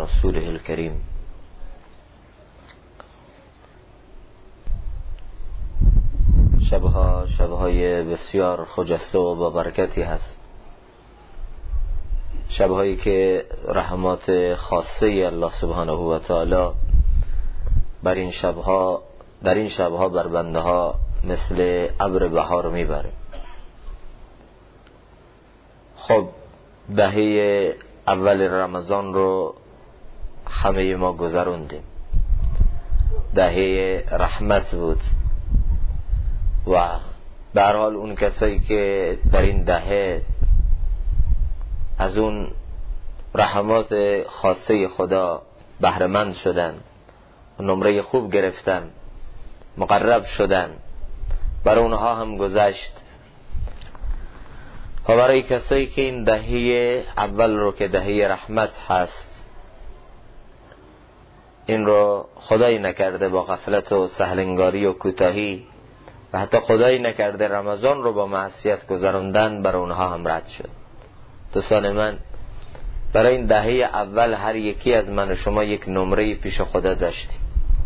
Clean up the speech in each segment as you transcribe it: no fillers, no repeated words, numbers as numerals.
رسوله الكريم. شبهای بسیار خجسته و با برکتی هست، شبهایی که رحمات خاصه الله سبحانه و تعالی در این شبها بر بنده ها مثل ابر بهار میبره. خب دهه اول رمضان رو همه ما گذروندیم، دهه رحمت بود و به هر حال اون کسایی که در این دهه از اون رحمات خاصه خدا بهره مند شدن، نمره خوب گرفتن، مقرب شدن، برای اونها هم گذشت. و برای کسایی که این دهه اول رو که دهه رحمت هست، این رو خدایی نکرده با غفلت و سهلنگاری و کوتاهی و حتی خدایی نکرده رمضان رو با معصیت گذراندن، برای اونها هم رد شد. دوستان من، برای این دهه اول هر یکی از من و شما یک نمره پیش خدا داشتیم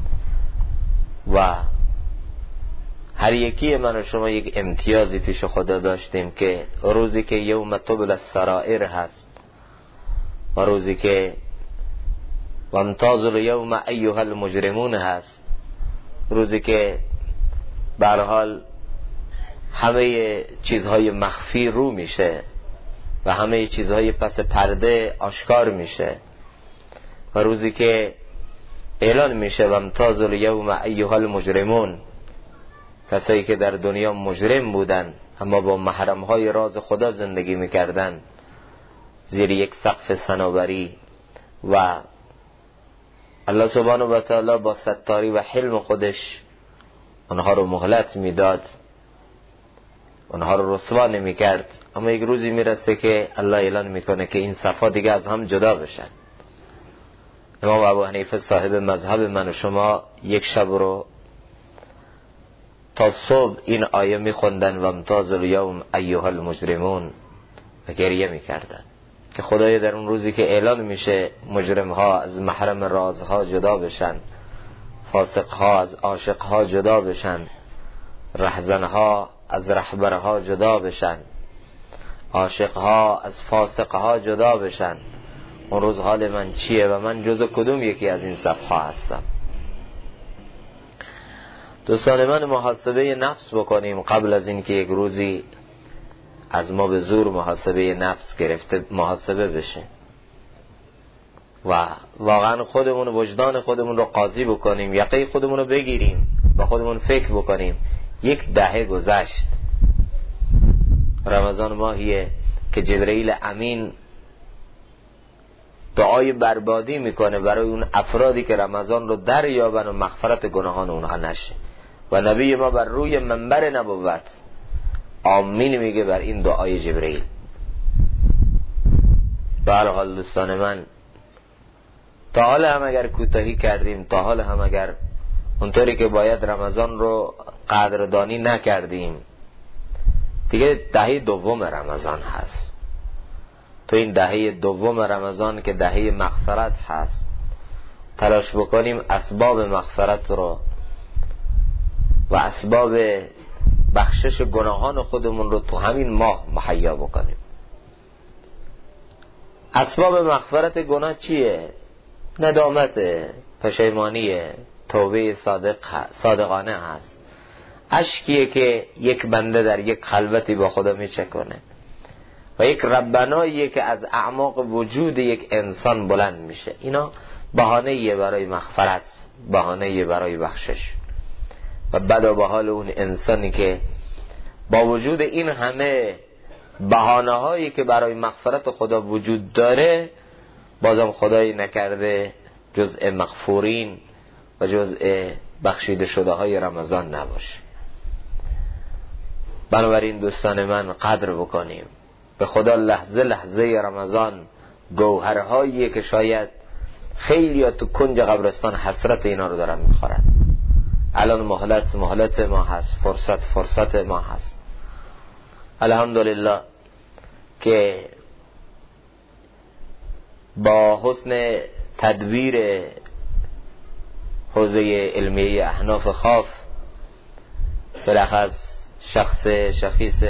و هر یکی من و شما یک امتیازی پیش خدا داشتیم که روزی که یوم تبل السرائر هست و روزی که وامتازوا الیوم ایها المجرمون هست، روزی که به هر حال همه چیزهای مخفی رو میشه و همه چیزهای پس پرده آشکار میشه و روزی که اعلان میشه وامتازوا الیوم ایها المجرمون، کسایی که در دنیا مجرم بودن اما با محرمهای راز خدا زندگی میکردن زیر یک سقف صنوبری و الله سبحانه و تعالی با ستاری و حلم خودش اونها رو مهلت میداد، اونها رو رسوا نمیکرد. اما یک روزی میرسه که الله اعلان میکنه که این صفا دیگه از هم جدا بشن. امام ابو حنیفه صاحب مذهب من و شما یک شب رو تا صبح این آیه میخوندن وامتازوا الیوم ایها المجرمون و گریه میکردن که خدای در اون روزی که اعلان میشه مجرم ها از محرم رازها جدا بشن، فاسق ها از عاشق ها جدا بشن، رهزن ها از رهبر ها جدا بشن، عاشق ها از فاسق ها جدا بشن، اون روز حال من چیه و من جزو کدوم یکی از این صفها هستم؟ دوستان من، محاسبه نفس بکنیم قبل از این که یک روزی از ما به زور محاسبه نفس گرفته محاسبه بشه و واقعا خودمون وجدان خودمون رو قاضی بکنیم، یقه خودمون رو بگیریم و خودمون فکر بکنیم. یک دهه گذشت، رمضان ماهیه که جبرئیل امین دعای بربادی میکنه برای اون افرادی که رمضان رو دریابن و مغفرت گناهان اونها نشه و نبی ما بر روی منبر نبوت آمین میگه بر این دعای جبرئیل. به هر حال دوستان من، تا حال هم اگر کوتاهی کردیم، تا حال هم اگر اونطوری که باید رمضان رو قدردانی نکردیم، دیگه دهه دوم رمضان هست. تو این دهه دوم رمضان که دهه مغفرت هست، تلاش بکنیم اسباب مغفرت رو و اسباب بخشش گناهان خودمون رو تو همین ماه مهیا بکنیم. اسباب مغفرت گناه چیه؟ ندامت، پشیمانی، توبه صادقانه هست. اشکیه که یک بنده در یک خلوتی با خدا میچکنه و یک ربناییه که از اعماق وجود یک انسان بلند میشه. اینا بهانه‌ایه برای مغفرت، بهانه‌ایه برای بخشش. و بدا به حال اون انسانی که با وجود این همه بهانه‌هایی که برای مغفرت خدا وجود داره، بازم خدایی نکرده جزء مغفورین و جزء بخشیده شده های رمضان نباشه. بنابراین دوستان من، قدر بکنیم به خدا. لحظه لحظه رمضان گوهرهایی که شاید خیلی تو کنج قبرستان حسرت اینا رو دارن میخورن. الان مهلت ما هست، فرصت ما هست. الحمدلله که با حسن تدبیر حوزه علمیه احناف خاف بلخص شخص شخیص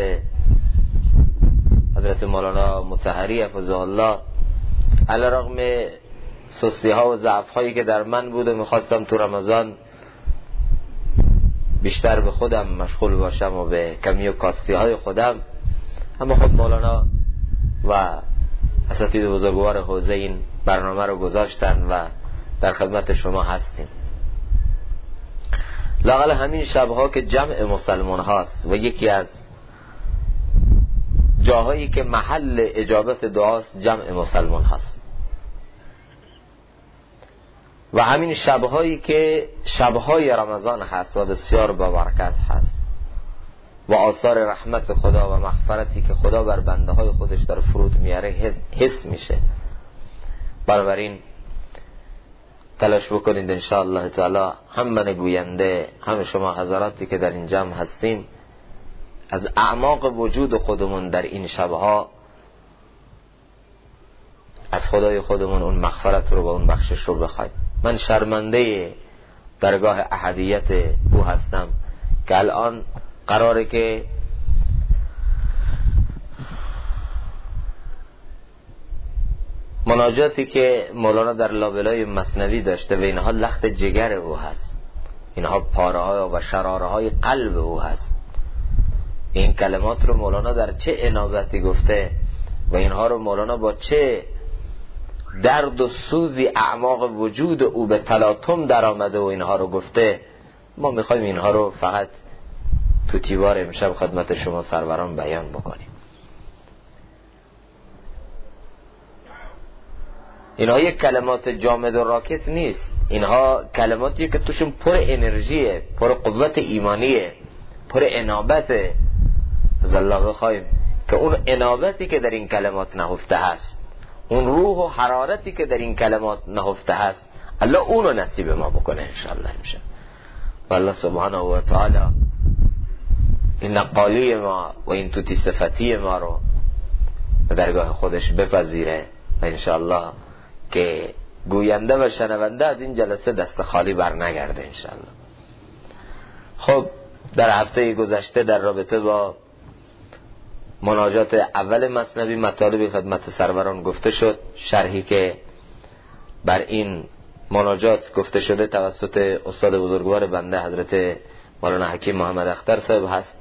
حضرت مولانا مطهری حفظه الله، علی رغم سستی ها و ضعف هایی که در من بود و میخواستم تو رمضان بیشتر به خودم مشغول باشم و به کمی و کاستی های خودم، اما خود مولانا و اساتید بزرگوار حوزه این برنامه رو گذاشتن و در خدمت شما هستیم. لااقل همین شبها که جمع مسلمان هاست و یکی از جاهایی که محل اجابت دعاست جمع مسلمان هست و همین شبهایی که شبهای رمضان هست و بسیار با برکت هست و آثار رحمت خدا و مغفرتی که خدا بر بنده های خودش در فرود میاره حس میشه. بنابراین تلاش بکنید انشاءالله تعالی هم من گوینده هم شما حضراتی که در این جمع هستیم از اعماق وجود خودمون در این شبها از خدای خودمون اون مغفرت رو و اون بخشش رو بخوایم. من شرمنده درگاه احدیت او هستم که الان قراره که مناجاتی که مولانا در لابلای مثنوی داشته و اینها لخت جگر او هست، اینها پاره های و شراره های قلب او هست. این کلمات رو مولانا در چه انابتی گفته و اینها رو مولانا با چه درد و سوزی اعماق وجود او به تلاطم در آمده و اینها رو گفته. ما میخوایم اینها رو فقط تو تیوار امشب خدمت شما سروران بیان بکنیم. اینها یک کلمات جامد و راکت نیست، اینها کلماتی که توشون پر انرژیه، پر قوت ایمانیه، پر انابته. از الله بخوایم که اون انابتی که در این کلمات نهفته هست، اون روح و حرارتی که در این کلمات نهفته هست، الله اونو نصیب ما بکنه انشاءالله میشه. و الله سبحانه و تعالی این نقالی ما و این توتی صفتی ما رو به درگاه خودش بپذیره و انشاءالله که گوینده و شنونده از این جلسه دست خالی بر نگرده انشاءالله. خب در هفته گذشته در رابطه با مناجات اول مثنوی مطالبی خدمت سروران گفته شد. شرحی که بر این مناجات گفته شده توسط استاد بزرگوار بنده حضرت مولانا حکیم محمد اختر صاحب هست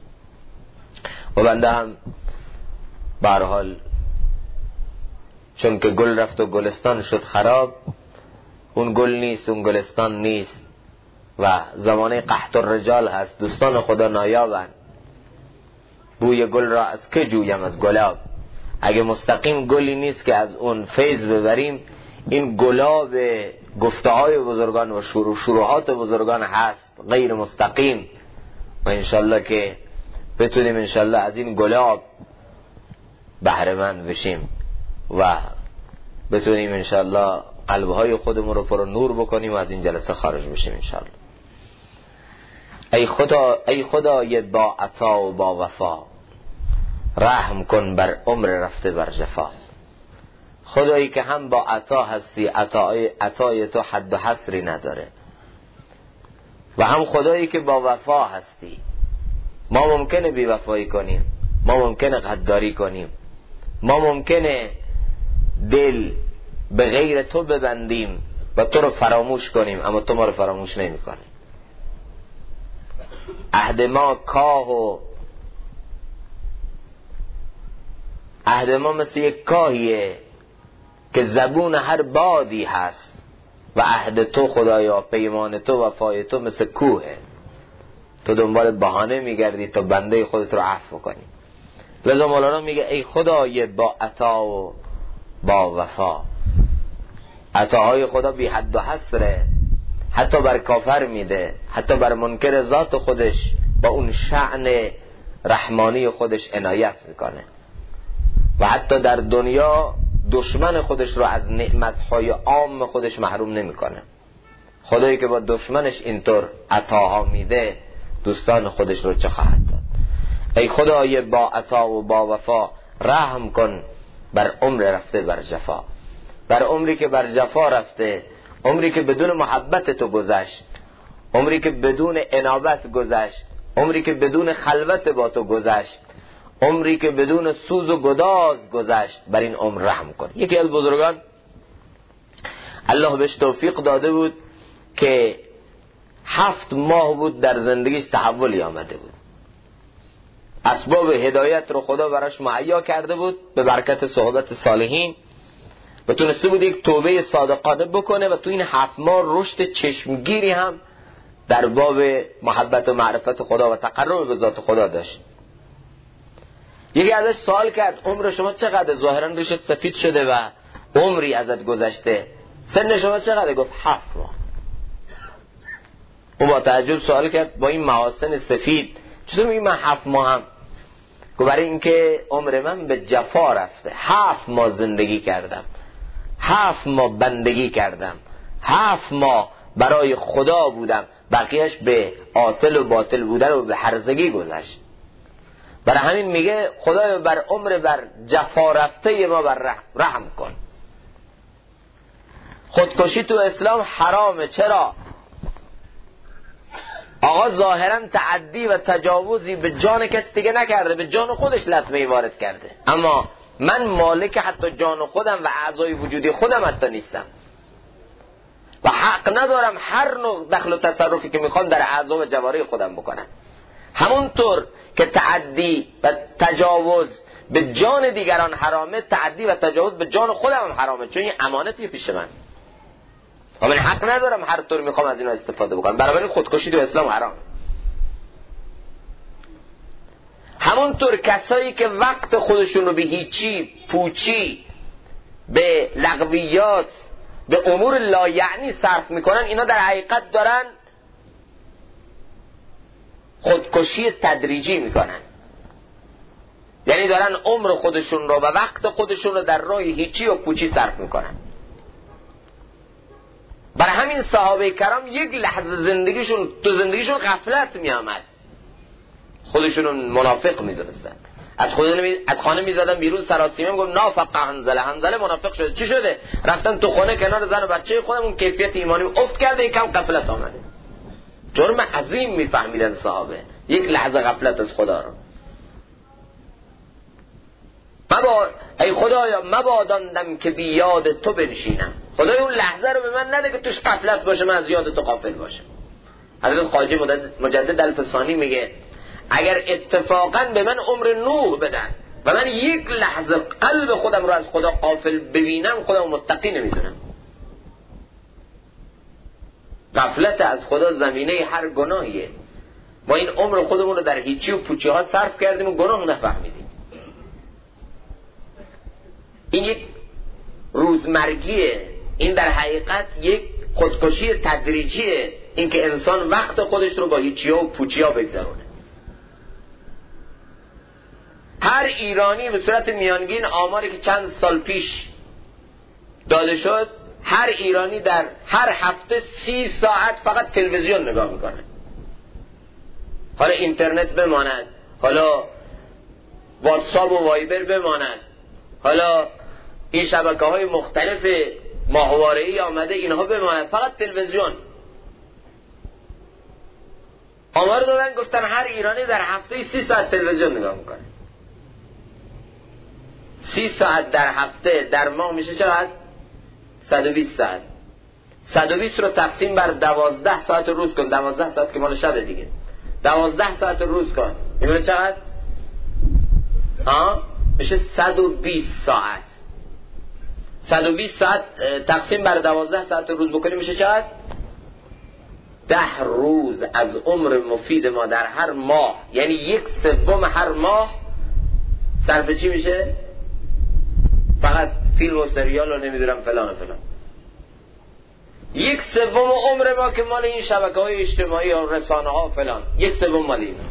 و بنده هم به هر حال چون که گل رفت و گلستان شد خراب، اون گل نیست، اون گلستان نیست و زمانه قحط الرجال هست. دوستان خدا نایابن، بوی گل را از که جویم از گلاب. اگه مستقیم گلی نیست که از اون فیض ببریم، این گلاب گفته های بزرگان و شروحات بزرگان هست غیر مستقیم و انشالله که بتونیم انشالله از این گلاب بهره مند بشیم و بتونیم انشالله قلبهای خودمون رو پر نور بکنیم و از این جلسه خارج بشیم انشالله. ای خدای با عطا و با وفا، رحم کن بر عمر رفته بر جفا. خدایی که هم با عطا هستی، عطای تو حد و حصری نداره، و هم خدایی که با وفا هستی. ما ممکنه بی وفایی کنیم، ما ممکنه غداری کنیم، ما ممکنه دل به غیر تو ببندیم و تو رو فراموش کنیم، اما تو ما رو فراموش نمی کنی. عهد ما کاه و عهد ما مثل یک کاهیه که زبون هر بادی هست و عهد تو خدایا، پیمان تو، وفای تو مثل کوهه. تو دنبال بهانه میگردی تا بنده خودت رو عفو کنی. لذا مولانا میگه ای خدای با عطا و با وفا. عطاهای خدا بی حد و حصره، حتی بر کافر میده، حتی بر منکر ذات خودش با اون شأن رحمانی خودش عنایت میکنه و حتی در دنیا دشمن خودش رو از نعمتهای عام خودش محروم نمیکنه. خدایی که با دشمنش اینطور عطاها میده، دوستان خودش رو چه خواهد داد؟ ای خدای با عطا و با وفا، رحم کن بر عمر رفته بر جفا. بر عمری که بر جفا رفته، عمری که بدون محبت تو گذشت، عمری که بدون انابت گذشت، عمری که بدون خلوت با تو گذشت، عمری که بدون سوز و گداز گذشت، بر این عمر رحم کن. یکی از بزرگان الله بهش توفیق داده بود که 7 ماه بود در زندگیش تحولی آمده بود، اسباب هدایت رو خدا براش مهیا کرده بود به برکت صحبت صالحین و تونسته بود یک توبه صادقانه بکنه و تو این 7 ماه رشد چشمگیری هم در باب محبت و معرفت خدا و تقرب به ذات خدا داشت. یکی ازش سوال کرد عمر شما چقدر؟ ظاهرا ریشت سفید شده و عمری ازت گذشته، سن شما چقدر؟ گفت 7 ماه. او با تعجب سوال کرد با این محاسن سفید چطور میگی من 7 ماه هم؟ گفت برای اینکه عمر من به جفا رفته، 7 ماه زندگی کردم، 7 ماه بندگی کردم، 7 ماه برای خدا بودم، بقیهش به عاطل و باطل بودن و به هرزگی گذشت. برای همین میگه خدایا بر عمر بر جفا رفته ما بر رحم کن. خودکشی تو اسلام حرامه. چرا؟ آقا ظاهرا تعدی و تجاوزی به جان کسی دیگه نکرده، به جان خودش لطمه وارد کرده، اما من مالک حتی جان خودم و اعضای وجودی خودم حتی نیستم و حق ندارم هر نوع دخل و تصرفی که میخوام در اعضا و جوارح خودم بکنم. همونطور که تعدی و تجاوز به جان دیگران حرامه، تعدی و تجاوز به جان خودم هم حرامه، چون این امانتی پیش من و من حق ندارم هر طور میخوام از اینا استفاده بکنم. برای خودکشی تو اسلام حرام. همونطور کسایی که وقت خودشون رو به هیچی، پوچی، به لغویات، به امور لایعنی صرف میکنن، اینا در حقیقت دارن خودکشی تدریجی میکنن، یعنی دارن عمر خودشون رو و وقت خودشون رو در راه هیچی و پوچی صرف میکنن. برای همین صحابه کرام یک لحظه زندگیشون غفلت میامد، خودشون منافق میدونستن، از خانه میزدن بیرون، سراسیمه میگم نافق حنظله منافق شده. چی شده؟ رفتن تو خانه کنار زن و بچه خودم، اون کیفیت ایمانی افت کرده، یکم غفلت آمده. جرم عظیم میفهمیدن صحابه، یک لحظه غفلت از خدا رو. ای خدایا مباداندم که بی یاد تو بنشینم. خدایا اون لحظه رو به من نده که توش غفلت باشه، من از یاد تو غافل باشم. حضرت خواجه مجدد الفسانی میگه اگر اتفاقا به من عمر نوح بدن و من یک لحظه قلب خودم رو از خدا غافل ببینم، خودم متقی نمیدونم. غفلت از خدا زمینه هر گناهیه. ما این عمر خودمون رو در هیچی و پوچی ها صرف کردیم و گناه نفهمیدیم. این یک روزمرگیه، این در حقیقت یک خودکشی تدریجیه، این که انسان وقت خودش رو با هیچی ها و پوچی ها بگذرونه. هر ایرانی به صورت میانگین آماری که چند سال پیش داده شد، هر ایرانی در هر هفته 30 ساعت فقط تلویزیون نگاه میکنه. حالا اینترنت بماند، حالا واتساپ و وایبر بماند، حالا این شبکه‌های مختلف ماهواره‌ای آمده اینها بماند، فقط تلویزیون. آمار دادن گفتن هر ایرانی در هفته 30 ساعت تلویزیون نگاه میکنه. 30 ساعت در هفته در ماه میشه چقدر؟ 120 ساعت. 120 رو تقسیم بر 12 ساعت روز کن، 12 ساعت که مال شب دیگه، 12 ساعت روز کن، میشه چقدر؟ میشه 120 ساعت. 120 ساعت تقسیم بر 12 ساعت روز بکنیم میشه چقدر؟ 10 روز از عمر مفید ما در هر ماه، یعنی 1/3 هر ماه صرف چی میشه؟ فقط فیلم و سریال و نمیدونم فلان و فلان. 1/3 عمر ما که مال این شبکه‌های اجتماعی و رسانه ها فلان، 1/3 مال این.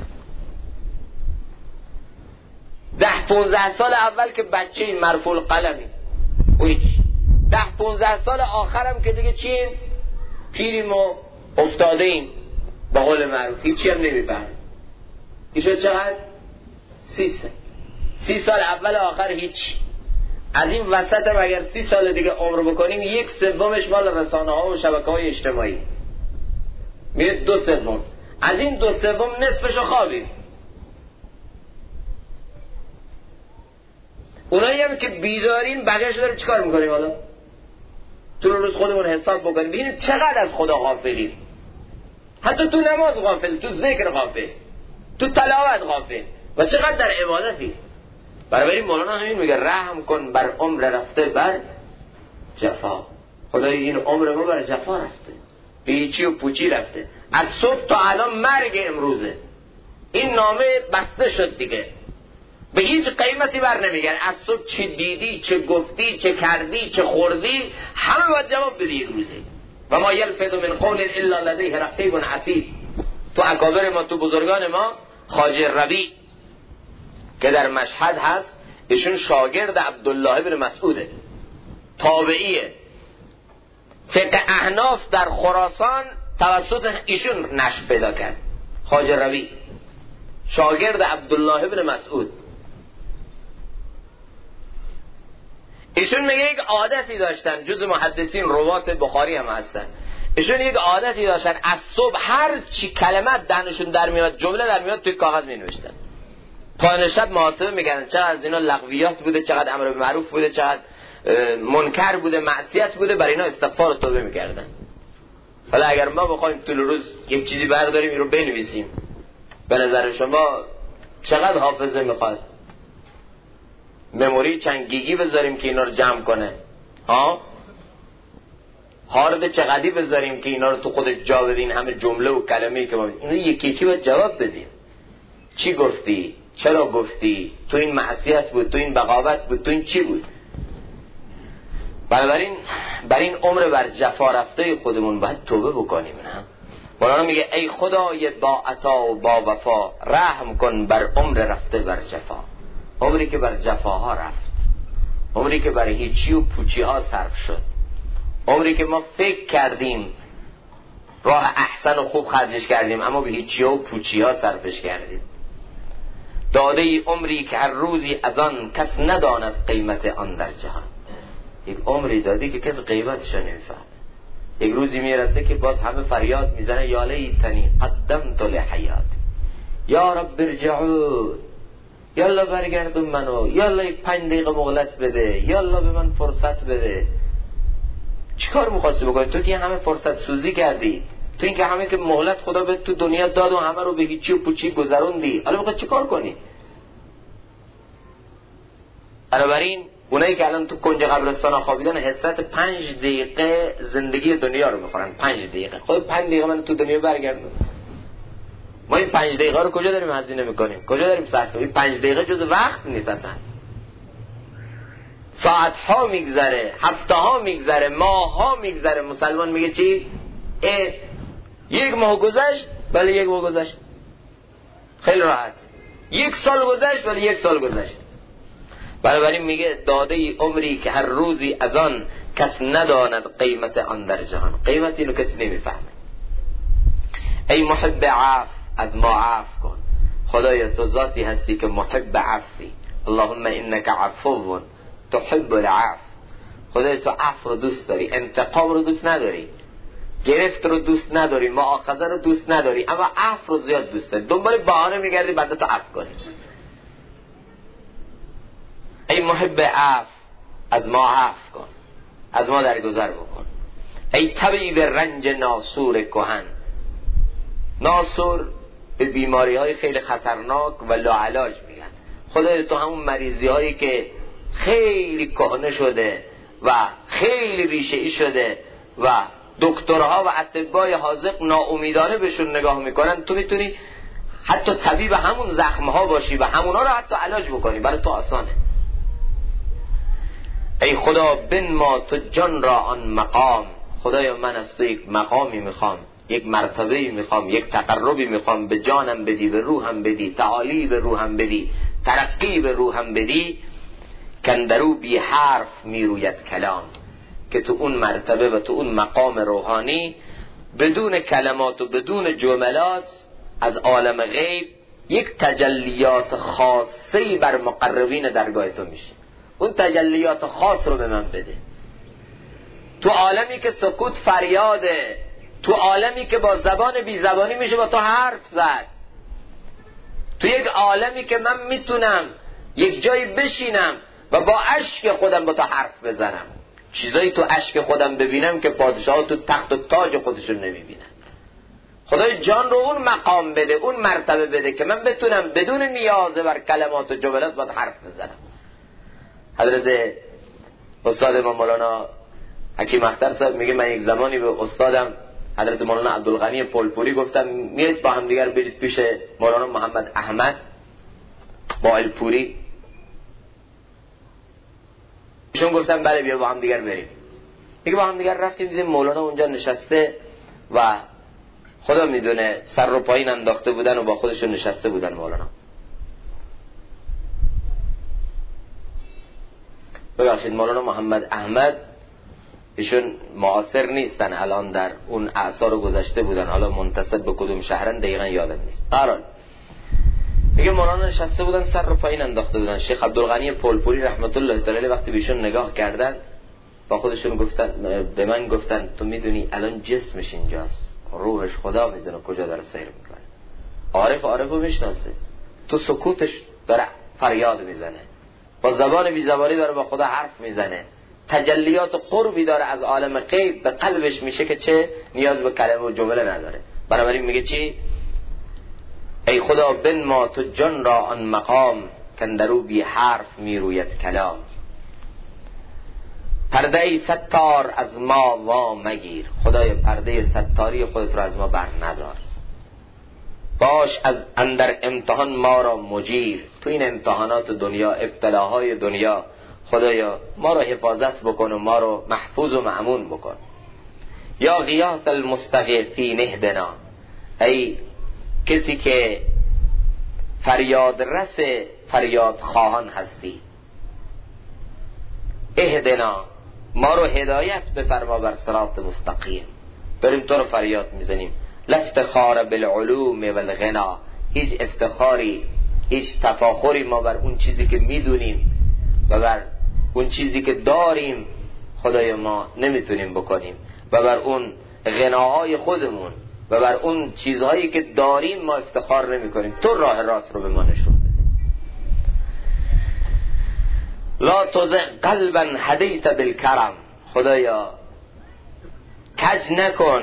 10-15 سال اول که بچه این مرفوع القلمی و هیچ، 10-15 سال آخرم که دیگه چیم؟ پیریم و افتاده ایم با قول معروف، هیچی هم نمیفهمیم. این شد چقدر؟ 30 سال اول آخر هیچ. از این وسط هم اگر 30 سال دیگه عمر بکنیم 1/3 مال رسانه ها و شبکه های اجتماعی میره 2/3. از این 2/3 نصفشو خوابیم. اونایی هم که بیدارین بقیه‌اش داریم چیکار میکنیم؟ حالا طول روز خودمون حساب بکنیم ببینیم چقدر از خدا غافلیم. حتی تو نماز غافل، تو ذکر غافل، تو تلاوت غافل و چقدر در عبادتی. برای مولانا همین میگه رحم کن بر عمر رفته بر جفا. خدای این عمر ما بر جفا رفته، به چی و پوچی رفته. از صبح تا الان مرگ امروزه. این نامه بسته شد دیگه، به هیچ قیمتی بر نمیگن. از صبح چه دیدی، چه گفتی، چه کردی، چه خوردی، همه باید جواب بدی یک روزی. و ما یلفظ من قول الا لدیه رقیب عتید. تو اکابر ما، تو بزرگان ما، خواجه ربیع که در مشهد هست، ایشون شاگرد عبدالله بن مسعوده، تابعیه. فقه احناف در خراسان توسط ایشون نشر پیدا کرد. خواجه ربیع شاگرد عبدالله بن مسعود. ایشون میگه یک عادتی داشتن، جز محدثین روات بخاری هم هستن. ایشون یک عادتی داشتن، از صبح هر چی کلمات دهنشون در میاد، جمله در میاد، توی کاغذ می نوشتن. پایان شب محاسبه میکردن چقدر از اینا لغویات بوده، چقدر امر به معروف بوده، چقدر منکر بوده، معصیت بوده، برای اینا استغفار و توبه میکردن. حالا اگر ما بخوایم طول روز یک چیزی برداریم این رو بنویسیم، به نظر شما چقدر حافظه میخواد؟ مموری چند گیگی بذاریم که اینا رو جمع کنه؟ هارد چقدری بذاریم که اینا رو تو خودش جا بدین، همه جمله و کلمه‌ای که ما اینو یکی یکی باید جواب بدیم. چی گفتی؟ چرا گفتی؟ تو این معصیت بود، تو این بغاوت بود، تو این چی بود؟ بنابراین بر این عمر بر جفا رفته خودمون باید توبه بکنیم. نه مولانا میگه ای خدای با عطا و با وفا، رحم کن بر عمر رفته بر جفا. عمری که بر جفاها رفت، عمری که بر هیچی و پوچی ها صرف شد، عمری که ما فکر کردیم راه احسن و خوب خرجش کردیم اما به هیچی و پوچی ها صرفش کردیم. داده ای عمری که هر روزی از آن کس نداند قیمت آن در جهان. یک عمری دادی که کس قیمتش نمیفهمه. یک روزی میرسه که باز همه فریاد میزنه یا لیتنی قدمت لحیاتی، یا رب ارجعون، یالا برگردون منو، یالا یک 5 دقیقه مهلت بده، یالا به من فرصت بده. چیکار می‌خواستی بکنی؟ تو که همه فرصت سوزی کردی، تو این که همه که مهلت خدا به تو دنیا داد و همه رو به هیچی و پوچی گذروندی، حالا می‌خوای چیکار کنی؟ بنابراین اونایی که الان تو کنج قبرستان خوابیدن حسرت 5 دقیقه زندگی دنیا رو می‌خورن. 5 دقیقه خود 5 دقیقه من تو دنیا برگردون. ما این 5 دقیقه رو کجا داریم هزینه می‌کنیم؟ کجا داریم صرف کنیم؟ 5 دقیقه جز وقت نیست اصلا. ساعت‌ها میگذره، هفته‌ها میگذره، ماه‌ها میگذره. مسلمان میگه چی؟ 1 ماه گذشت، بله 1 ماه گذشت. خیلی راحت. 1 سال گذشت، بله 1 سال گذشت. بنابراین میگه داده ای عمری که هر روزی از آن کس نداند قیمت آن در جهان. قیمت اینو کسی نمیفهمه. ای محب عفو، از ما عفو کن. خدایا تو ذاتی هستی که محب عفوی. اللهم انک عفو تحب العفو. خدای تو عفو رو دوست داری، انتقام رو دوست نداری، گرفت رو دوست نداری، مؤاخذه رو دوست نداری، اما عفو رو زیاد دوست داری. دنبال بهانه میگردی بعد تو عفو کنی. ای محب عفو، از ما عفو کن، از ما درگذر بکن. ای طبیب رنج ناسور کهن. ناسور به بیماری های خیلی خطرناک و لاعلاج میگن. خدای تو همون مریضی هایی که خیلی کهنه شده و خیلی ریشه‌ای شده و دکترها و اطبای حاذق ناامیدانه بهشون نگاه میکنن، تو میتونی حتی طبیب همون زخمها باشی و همونا رو حتی علاج بکنی. برای تو آسانه. ای خدا بنما تو جان را آن مقام. خدایا من از تو یک مقامی میخوام، یک مرتبه‌ای میخوام، یک تقربی میخوام. به جانم بدی، به روحم بدی، تعالی به روحم بدی، ترقی به روحم بدی. کندرو بی حرف میروید کلام. که تو اون مرتبه و تو اون مقام روحانی بدون کلمات و بدون جملات از عالم غیب یک تجلیات خاصی بر مقربین درگاه تو میشه. اون تجلیات خاص رو به من بده. تو عالمی که سکوت فریاده، تو عالمی که با زبان بی زبانی میشه با تو حرف زد، تو یک عالمی که من میتونم یک جایی بشینم و با اشک خودم با تو حرف بزنم، چیزایی تو اشک خودم ببینم که پادشاه تو تخت و تاج خودشون نمیبینن. خدای جان رو اون مقام بده، اون مرتبه بده که من بتونم بدون نیاز بر کلمات و جملات باید حرف بزنم. حضرت استاد ما مولانا حکیم اختر صاحب میگه من یک زمانی به استادم حضرت مولانا عبدالغنی پلپوری گفتم میایید با هم دیگر برید پیش مولانا محمد احمد با الپوری. ایشون گفتم بله بیا با هم دیگر بریم. میگه با هم دیگر رفتیم دیدیم مولانا اونجا نشسته و خدا میدونه سر رو پایین انداخته بودن و با خودشون نشسته بودن. مولانا ببخشید مولانا محمد احمد ایشون معاصر نیستن، الان در اون اعصار گذشته بودن، حالا منتسب به کدوم شهرن دقیقا یادم نیست. قرار میگه مولانا نشسته بودن سر رو پایین انداخته بودن. شیخ عبدالغنی پلپوری رحمت الله تعالی وقتی بهشون نگاه کردن با خودشون گفتن، به من گفتن تو میدونی الان جسمش اینجاست، روحش خدا میدونه کجا داره سیر میکنه. عارفو میشناسه، تو سکوتش داره فریاد میزنه، با زبان بی زبانی داره با خدا حرف میزنه، تجلیات قربی داره از عالم غیب به قلبش میشه که چه نیاز به کلمه و جمله نداره. بنابراین میگه چی؟ ای خدا بنما تو جان را آن مقام کندرو بی حرف میروید کلام. پرده ای ستار از ما وا مگیر، خدای پرده ستاری خودت را از ما بر ندار. باش از اندر امتحان ما را مجیر، تو این امتحانات دنیا ابتلاهای دنیا خدایا ما را حفاظت بکن و ما را محفوظ و مأمون بکن. یا غیاث المستغیثین اهدنا، ای کسی که فریاد رس فریاد خواهان هستی، اهدنا ما رو هدایت بفرما بر صراط مستقیم. داریم تو رو فریاد میزنیم. لافتخار بالعلوم والغنا، هیچ افتخاری هیچ تفاخری ما بر اون چیزی که میدونیم و بر اون چیزی که داریم خدای ما نمیتونیم بکنیم و بر اون غناهای خودمون و بر اون چیزهایی که داریم ما افتخار نمی کنیم. تو راه راست رو به ما نشون بده. لا تزغ قلبا هدیت بالکرم، خدایا کج نکن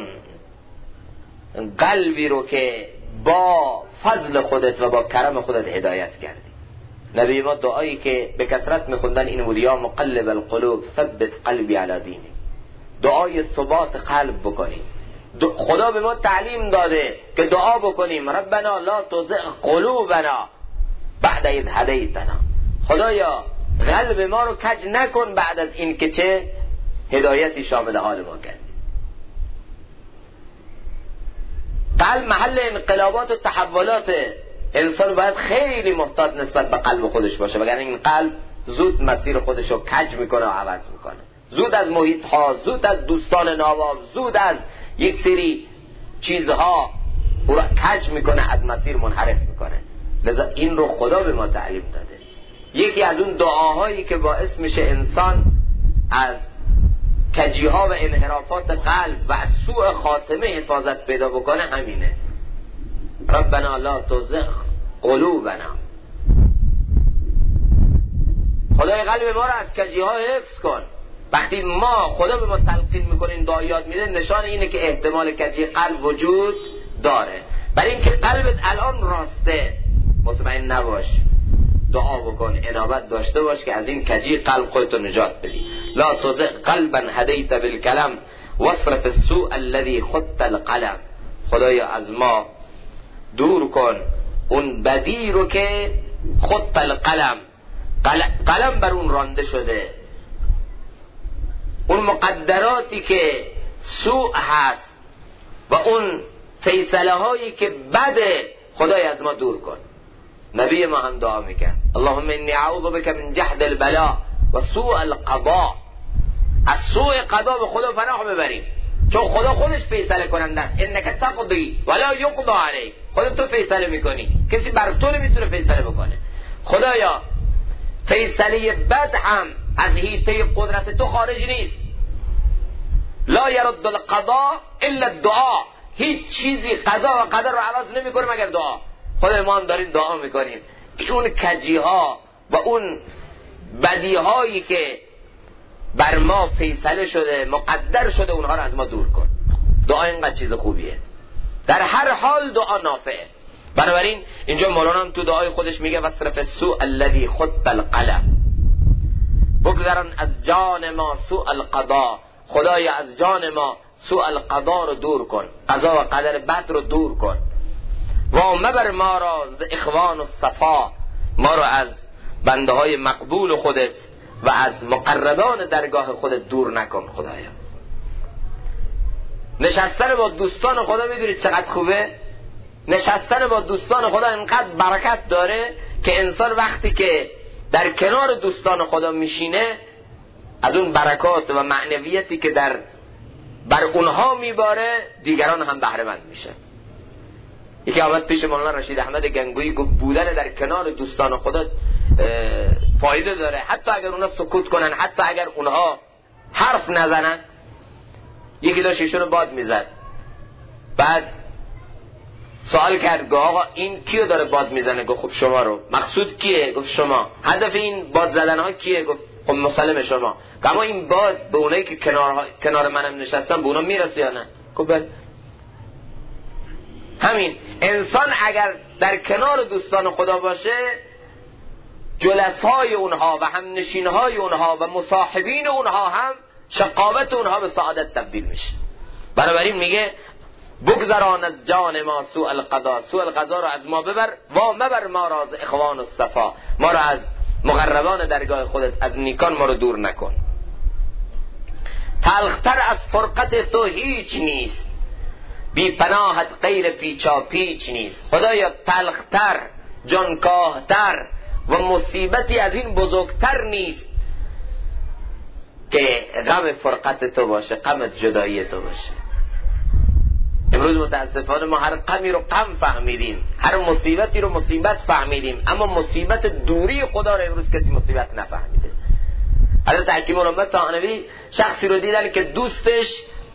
قلبی رو که با فضل خودت و با کرم خودت هدایت کردی. نبی ما دعایی که به کثرت میخوندن این بود، یا مقلب القلوب ثبت قلبی علی دینک، دعای ثبات قلب بکنیم. خدا به ما تعلیم داده که دعا بکنیم ربنا لا تزغ قلوبنا بعد اذ هدیتنا، خدایا قلب ما رو کج نکن بعد از این که چه هدایتی شامل حال ما کردی. قلب محل انقلابات و تحولات، انسان باید خیلی محتاط نسبت به قلب خودش باشه، وگرنه این قلب زود مسیر خودش رو کج میکنه و عوض میکنه، زود از محیط ها، زود از دوستان ناواب، زود از یک سری چیزها او را کج میکنه، از مسیر منحرف میکنه. لذا این رو خدا به ما تعلیم داده. یکی از اون دعاهایی که باعث میشه انسان از کجیها و انحرافات قلب و از سوء خاتمه حفاظت پیدا بکنه همینه، ربنا لا تزغ قلوبنا، خدای قلب ما را از کجیها حفظ کن. وقتی ما خدا به ما تلقین میکنه این دعا یاد میده، نشان اینه که احتمال کجی قلب وجود داره. برای اینکه قلبت الان راسته مطمئن نباش، دعا بکن، انابت داشته باش که از این کجی قلب خودتو نجات بدی. لا تزغ قلبا هدیت بالکلم واصرف السوء الذي خط القلم، خدایا از ما دور کن اون بدی رو که خط القلم، قلم بر اون رانده شده، اون مقدراتی که سوء هست و اون فیصله هایی که بده، خدای از ما دور کن. نبی ما هم دعا میکرد اللهم انی اعوذ بک من جهد البلاء و سوء القضاء، از سوء قضا به خدا پناه ببریم، چون خدا خودش فیصله کننده است. انک تقضی ولا یقضى علیک، خودت تو فیصله میکنی، کسی بر تو نمیتونه فیصله بکنه. خدایا فیصله بد هم از حیطه قدرت تو خارج نیست. لا یرد القضاء الا الدعاء. هیچ چیزی قضا و قدر رو عوض نمیکنه مگر دعا. خود ما هم داریم دعا میکنیم اون کجی ها و اون بدی هایی که بر ما فیصله شده مقدر شده اونها رو از ما دور کن. دعا اینقدر چیز خوبیه، در هر حال دعا نافعه. بنابراین اینجا مولانا هم تو دعای خودش میگه واصرف السوء الذی خط القلم، بگذران از جان ما سوء القضا، خدایا از جان ما سوء القضا رو دور کن، قضا و قدر بد رو دور کن. و مبر ما را ز اخوان الصفا، ما رو از بنده های مقبول خودت و از مقربان درگاه خودت دور نکن خدایا. نشستن با دوستان خدا میدونید چقدر خوبه؟ نشستن با دوستان خدا اینقدر برکت داره که انسان وقتی که در کنار دوستان خدا میشینه از اون برکات و معنویتی که بر اونها میباره دیگران هم بهره مند میشه. یکی آمد پیش مولانا رشید احمد گنگویی گفت بودن در کنار دوستان خدا فایده داره، حتی اگر اونها سکوت کنن، حتی اگر اونها حرف نزنن. یکی داشت ایشون رو باد میزد، بعد سوال کرد گفت آقا این کیو داره باد میزنه؟ گفت خب شما رو. مقصود کیه؟ گفت شما. هدف این باد زدن ها کیه؟ گفت خب مسلم شما. اما این باد به اونایی که کنار منم نشستن به اونا میرسه یا نه؟ گفت بله. همین انسان اگر در کنار دوستان خدا باشه جلسای اونها و همنشینهای اونها و مصاحبین اونها هم شقاوت اونها به سعادت تبدیل میشه. بنابراین میگه بگذران از جان ما سوء القضا، سوء القضا رو از ما ببر و مبر ما را از اخوان الصفا، ما را از مقربان درگاه خودت از نیکان ما رو دور نکن. تلختر از فرقت تو هیچ نیست، بی پناهت غیر پیچا پیچ نیست. خدایا تلختر، جانکاهتر و مصیبتی از این بزرگتر نیست که غم فرقت تو باشه، غم جدایی تو باشه. امروز متاسفانه ما هر غمی رو غم فهمیدیم، هر مصیبتی رو مصیبت فهمیدیم، اما مصیبت دوری خدا رو امروز کسی مصیبت نفهمیده. حضرت حکیم الامه طحاوی شخصی رو دیدن که دوستش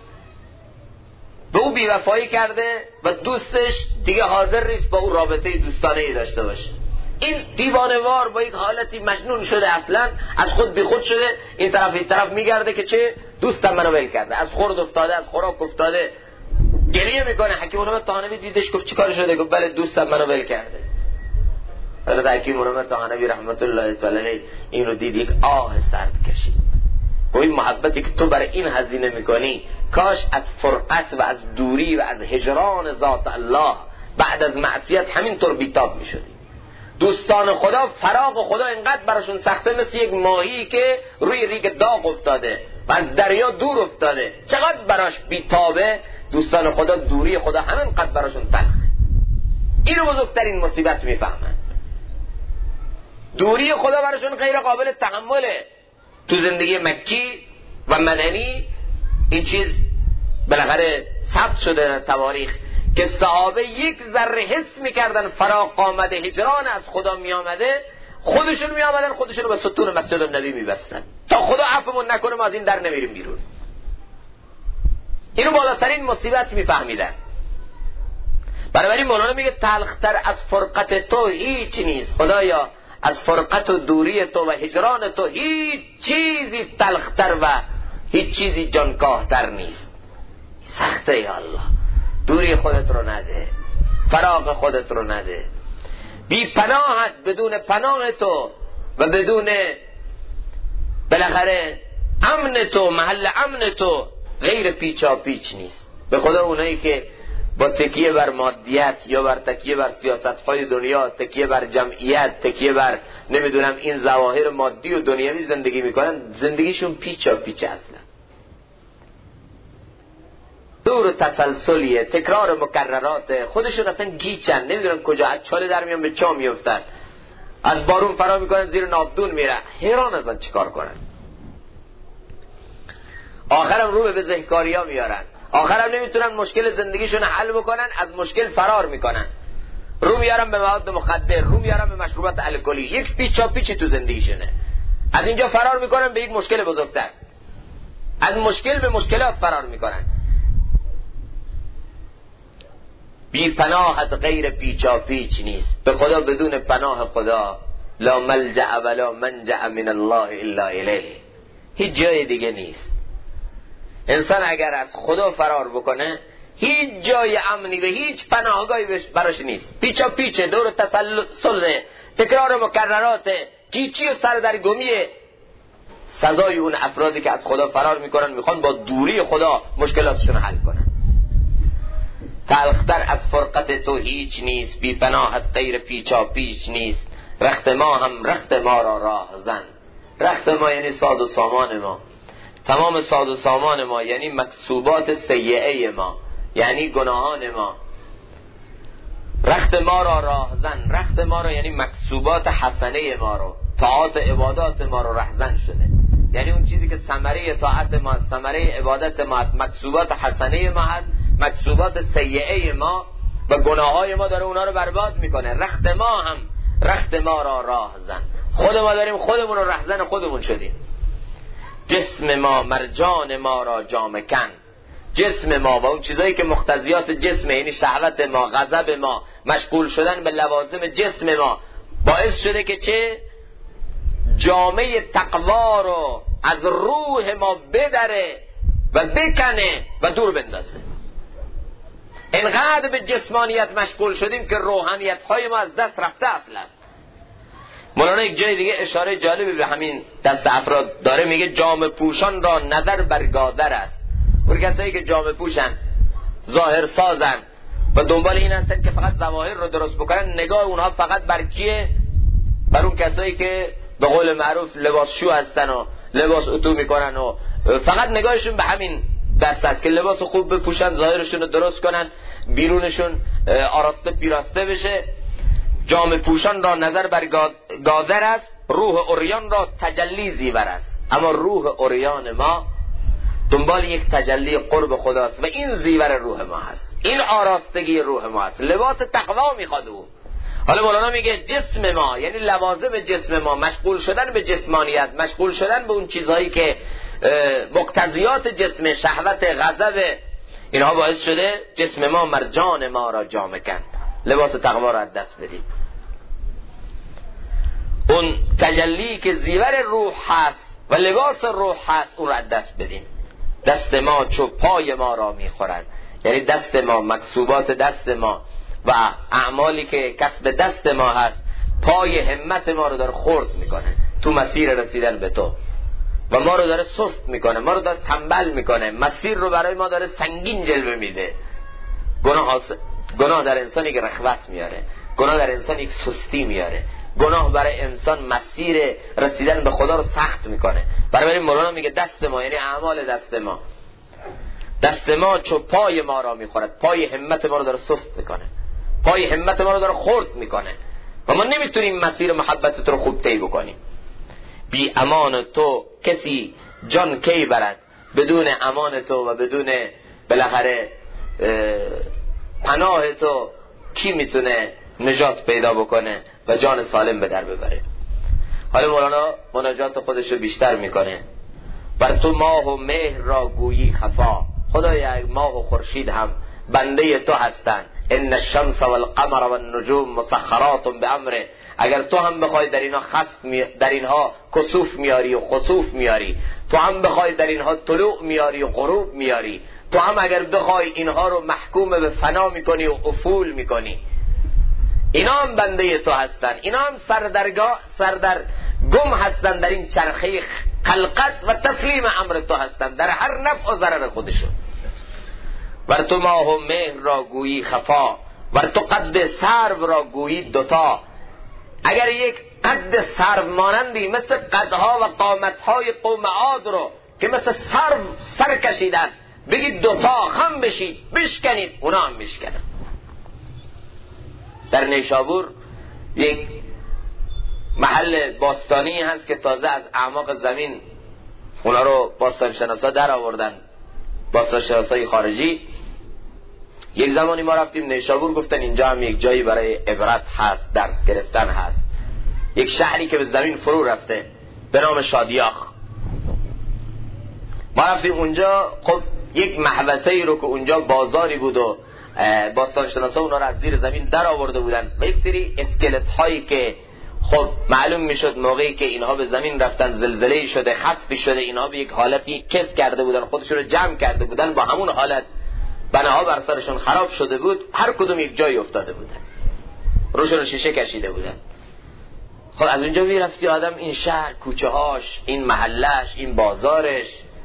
به او بیوفایی کرده و دوستش دیگه حاضر نیست با او رابطه دوستانه ای داشته باشه. این دیوانه‌وار با یک حالتی مجنون شده، اصلا از خود بی خود شده، این طرف میگرده که چه دوستم منو ول کرده، از خورد افتاده، از خوراک افتاده، گریه میکنه. حکیم الامه طحاوی دیدش گفت چیکار شده؟ گفت بله دوستم منو ول کرده. حضرت حکیم الامه طحاوی رحمت الله تعالی علیه این رو دید، یک آه سرد کشید. گویی محبتی که تو برای این هزینه میکنی کاش از فرقت و از دوری و از هجران ذات الله بعد از معصیت همینطور بیتاب میشدی. دوستان خدا فراق خدا اینقدر براشون سخته، مثل یک ماهی که روی ریگ داغ افتاده و از دریا دور افتاده، چقدر براش بیتابه. دوستان خدا دوری خدا همینقدر براشون تلخه. اینو بزرگترین مصیبت میفهمن. دوری خدا براشون غیر قابل تحمله. تو زندگی مکی و مدنی این چیز بالاخره ثبت شده در تواریخ که صحابه یک ذره حس میکردن فراق آمده، هجران از خدا میامده، خودشون میامدن خودشون رو به ستون مسجد النبی میبستن تا خدا عفومون نکنه ما از این در نمیریم بیرون. اینو بالاترین مصیبت میفهمیدن. بنابراین مولانا میگه تلختر از فرقت تو هیچ نیست. خدایا از فرقت و دوری تو و هجران تو هیچ چیزی تلختر و هیچ چیزی جانکاهتر نیست. سخته یا الله، دوری خودت رو نده، فراق خودت رو نده. بی پناهت، بدون پناه تو و بدون بالاخره امن تو، محل امن تو غیر پیچا پیچ نیست. به خدا اونایی که با تکیه بر مادیت یا بر تکیه بر سیاست‌های دنیا، تکیه بر جمعیت، تکیه بر نمیدونم این ظواهر مادی و دنیوی زندگی میکنن، زندگیشون پیچا پیچ اصلا. دور تسلسلیه، تکرار مکررات، خودشون اصلا گیچن، نمیدونن کجا از چاله در میان به چا میفتن، از بارون فرا میکنن زیر ناودون میره، حیران ازن چیکار کنن. آخرم رو به بزهکاری ها میارن، آخرم نمیتونن مشکل زندگیشون حل بکنن، از مشکل فرار میکنن. رو میارن به مواد مخدر، رو میارن به مشروبات الکلی، یک پیچی تو زندگیشونه. از اینجا فرار میکنن به یک مشکل بزرگتر، از مشکل به مشکلات فرار میکنن. بی پناهت غیر پیچ نیست، به خدا بدون پناه خدا لا ملجأ ولا منجأ من الله الا الیه، هیچ جای دیگه نیست. انسان اگر از خدا فرار بکنه هیچ جای امنی و هیچ پناهگاهی براش نیست. پیچ دور تسلسل، تکرار مکررات، کیچی و سردرگمیه. سزای اون افرادی که از خدا فرار میکنن، میخوان با دوری خدا مشکلاتشون حل کنن. تلختر از فرقت تو هیچ نیست، بی پناهت غیر پیچ نیست. رخت ما هم رخت ما را راه زن. رخت ما یعنی ساز و سامان ما، تمام ساز و سامان ما یعنی مکسوبات سیئه ما، یعنی گناهان ما. رخت ما را راه زن، رخت ما را یعنی مکسوبات حسنه ما رو، طاعات عبادات ما رو رهزن شده، یعنی اون چیزی که ثمره طاعت ما، ثمره عبادت ما، مکسوبات حسنه ما هست، مکسوبات سیئه ما و گناههای ما داره اونا رو برباد میکنه. رخت ما هم رخت ما را راه زن، خود ما داریم خودمون رو رهزن خودمون شدیم. جسم ما مرجان ما را جامه کن، جسم ما و اون چیزایی که مقتضیات جسم یعنی شهوت ما، غضب ما، مشغول شدن به لوازم جسم ما باعث شده که چه؟ جامعه تقوا رو از روح ما بدره و بکنه و دور بندازه. انقدر به جسمانیت مشغول شدیم که روحانیت های ما از دست رفته. اصلا مولانا یک جای دیگه اشاره جالبی به همین دست افراد داره، میگه جامه پوشان را نظر بر گادر است. اون کسایی که جامه پوشن، ظاهر سازن و دنبال این هستن که فقط ظواهر رو درست بکنن، نگاه اونها فقط بر کیه؟ بر اون کسایی که به قول معروف لباس شو هستن و لباس اتو میکنن و فقط نگاهشون به همین دست است که لباس خوب بپوشن، ظاهرشون رو درست کنن، بیرونشون آراسته پیراسته بشه. جامه پوشان را نظر بر گادر است، روح عریان را تجلی زیور است. اما روح عریان ما دنبال یک تجلی قرب خداست و این زیور روح ما هست، این آراستگی روح ما هست، لباس تقوا میخواد او. حالا مولانا میگه جسم ما یعنی لوازم جسم ما، مشغول شدن به جسمانیت، مشغول شدن به اون چیزهایی که مقتضیات جسم، شهوت، غضب، اینها باعث شده جسم ما مرجان ما را جامه کن، لباس تقوا را از دست بدیم. اون تجلی که زیور روح هست و لباس روح هست اون را از دست بدیم. دست ما چو پای ما را میخورد، یعنی دست ما، مکسوبات دست ما و اعمالی که کسب دست ما هست پای همت ما رو داره خرد میکنه تو مسیر رسیدن به تو و ما رو داره سست میکنه، ما رو داره تنبل میکنه، مسیر رو برای ما داره سنگین جلوه میده. گناه در انسان یک رخوت میاره، گناه در انسان یک سستی میاره، گناه برای انسان مسیر رسیدن به خدا رو سخت میکنه. برای مولانا میگه دست ما یعنی اعمال دست ما چو پای ما را میخورد، پای همت ما رو داره سست میکنه، پای همت ما رو داره خرد میکنه و ما نمیتونیم مسیر محبت رو خوب طی بکنیم. بی امان تو کسی جان کی برد، بدون امان تو و بدون بالاخره پناه تو کی میتونه نجات پیدا بکنه و جان سالم به در ببره. حالا مولانا مناجات خودش رو بیشتر میکنه. بر تو ماه و مهر را گویی خفا، خدایا ماه و خورشید هم بنده تو هستن. ان الشمس والقمر والنجوم مسخرات بامره، اگر تو هم بخوای در اینها کسوف میاری و خسوف میاری، تو هم بخوای در اینها طلوع میاری و غروب میاری، تو هم اگر بخوای اینها رو محکوم به فنا میکنی و افول میکنی، اینا هم بنده تو هستن، اینا هم سردرگم هستن در این چرخه خلقت و تسلیم امر تو هستن در هر نفع و ضرر خودشون. ور تو ماه و مهر را گویی خفا، ور تو قد سرو را گویی دوتا، اگر یک قد سرو مانندی مثل قدها و قامتهای قوم عاد رو که مثل سرو سر کشیدن بگید دوتا خم بشید بشکنید، اونا هم میشکنن. در نیشابور یک محل باستانی هست که تازه از اعماق زمین اونا رو باستان شناسا در آوردن، باستان شناسای خارجی، یک زمانی ما رفتیم نیشابور، گفتن اینجا هم یک جایی برای عبرت هست، درس گرفتن هست. یک شهری که به زمین فرو رفته به نام شادیاخ. ما رفتیم اونجا، خب یک محوطه‌ای رو که اونجا بازاری بود و باستانشناسا اونا رو از زیر زمین در آورده بودن و یک سری اسکلت هایی که خب معلوم میشد موقعی که اینها به زمین رفتن زلزله‌ای شده، خسفی شده، اینها به یک حالتی کف کرده بودن، خودشون رو جمع کرده بودن، با همون حالت بناها بر سرشون خراب شده بود، هر کدوم یک جایی افتاده بودن، روشون شیشه کشیده بودن. خب از اونجا میرفتی آدم این شهر، کوچه هاش، این محلش، این بازارش،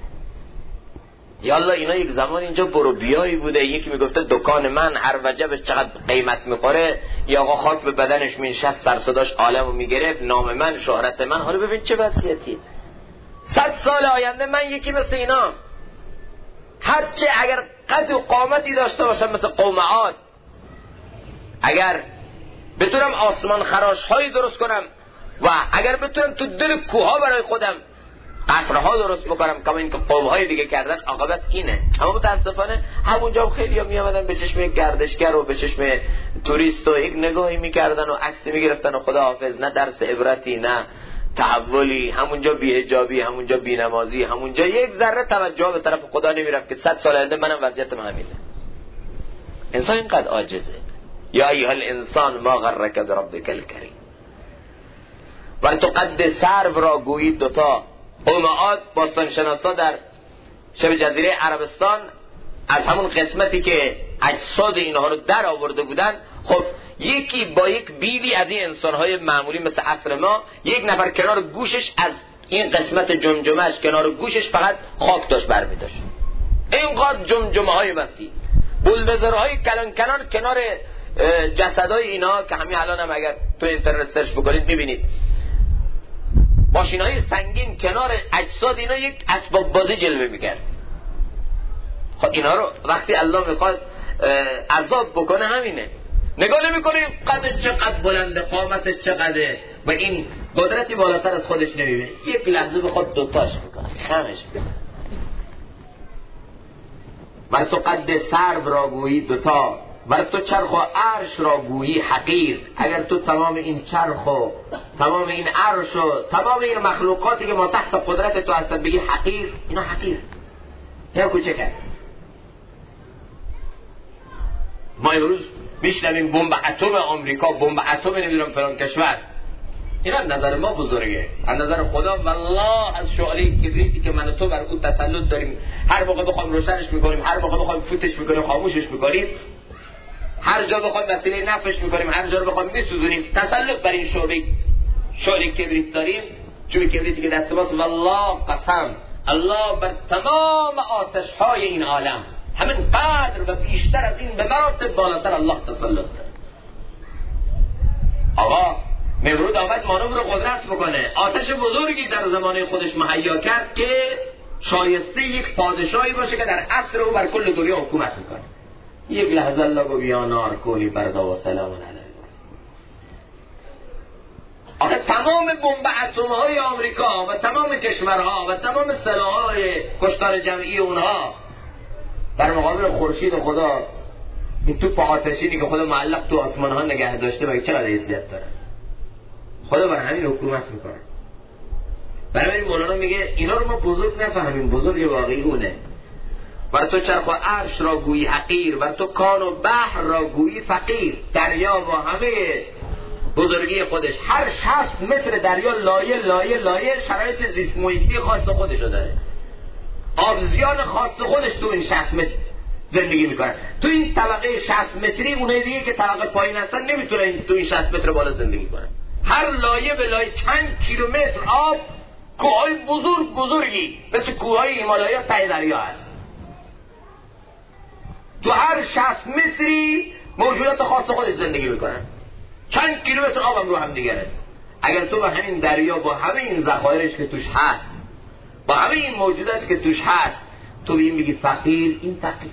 یالله اینا یک زمان اینجا برو بیایی بوده. یکی میگفته دکان من هر وجبش چقدر قیمت میخوره، یا آقا خاک به بدنش مینشست، سر صداش عالمو میگرفت، نام من، شهرت من. حالا ببین چه وضعیتی. 100 سال آینده من یکی مثل اینا، هرچه اگر قد و قامتی داشته باشم مثل قوم عاد، اگر بتونم آسمان خراش هایی درست کنم و اگر بتونم تو دل کوها برای خودم قصرها درست بکنم کما اینکه قوم‌های دیگه کردن، عاقبت اینه. اما متاسفانه همونجا خیلی‌ها میآمدن به چشم گردشگر و به چشم توریست و یک نگاهی میکردن و عکس میگرفتن و خداحافظ، نه درس عبرتی، نه تحولی، همونجا بی‌حجابی، همونجا بی‌نمازی، همونجا یک ذره توجه به طرف خدا نمیرفت که 100 سال آینده منم وضعیتم همینه. انسان اینقدر عاجزه. یا ایها الانسان ما غرک بربک الکریم. و تو قد سرو را گویی دوتا. قوم عاد باستانشناسا در شبه جزیره عربستان از همون قسمتی که اجساد اینها رو در آورده بودن، خب یکی با یک بیلی از این انسانهای معمولی مثل عصر ما، یک نفر کنار گوشش از این قسمت جمجمهش، کنار گوشش فقط خاک داشت برمی داشت. اینقدر جمجمه های وسیع، بولدوزرهای کلان کنان کنار جسدهای اینا که همین الان هم اگر تو اینترنت سرچ بکنید میبینید، ماشین‌های سنگین کنار اجساد اینا یک اسباب بازی جلوه میکرد. خب اینا رو وقتی الله میخواد عذاب بکنه همینه، نگاه نمیکنه قدش چقدر بلنده، قامتش چقدره و این قدرتی بالاتر از خودش نمیبینه، یک لحظه بخواد دوتاش میکنه، خمش میکنه. بر تو قد سرو را گویی دوتا، بر تو چرخ و عرش را گویی حقیر. اگر تو تمام این چرخ و تمام این عرش و تمام این مخلوقاتی که ما تحت قدرت تو هستن بگی حقیر، اینا حقیر، یا کوچکه. ما امروز میشنویم بمب اتم آمریکا، بمب اتم نمیدونم فلان کشور، اینا نظر ما بزرگه، از نظر خدا والله از شعله کبریتی که من و تو بر اون تسلط داریم، هر موقع بخوایم روشنش میکنیم، هر موقع بخوایم فوتش میکنیم، خاموشش میکنیم، هر جا بخوایم وسیله نفش میکنیم، هر جا رو بخوایم میسوزونیم، تسلط بر این شعله کبریت داریم. چوب کبریتی که دست ماست، والله قسم الله بر تمام آتش های این عالم همین قدر و بیشتر از این به مراتب بالاتر الله تسلط داره. آقا نمرود آمد مانور قدرت بکنه، آتش بزرگی در زمانه خودش مهیا کرد که شایسته یک پادشاهی باشه که در عصر او بر کل دنیا حکومت میکنه. یک لحظه الله گو بیا نار کولی بردا و سلام علیه. آخه تمام بمب اتم‌های آمریکا و تمام کشورها و تمام سلاح‌های کشتار جمعی اونها در مقابل خورشید خدا، این توپ آتشینی که خدا معلق تو آسمان‌ها نگه داشته، مگه چقدر عزت داره؟ خدا بر همین حکومت میکنه. برای مولانا میگه اینا رو ما بزرگ نفهمیم، بزرگ واقعی اونه. بر تو چرخ و عرش را گویی حقیر، بر تو کان و بحر را گویی فقیر. دریا با همه بزرگی خودش، هر 60 متر دریا لایه لایه لایه شرایط زیست محیطی خاص خودشو داره، آبزیان خاص خودش تو این 60 متر زندگی میکنن. تو این طبقه 60 متری اونایی دیگه که طبقه پایین هستن نمیتونن تو این 60 متر بالا زندگی کنن. هر لایه به لایه چند کیلومتر آب، کوههای بزرگی مثل کوههای هیمالیا ته دریا هست. تو هر 60 متری موجودات خاص خودش زندگی میکنن، چند کیلومتر آب هم رو هم دیگره. اگر تو با همین دریا، با همه این ذخایرش که توش هست، با همه این موجوداتی که توش هست، تو به این میگی فقیر، این فقیر.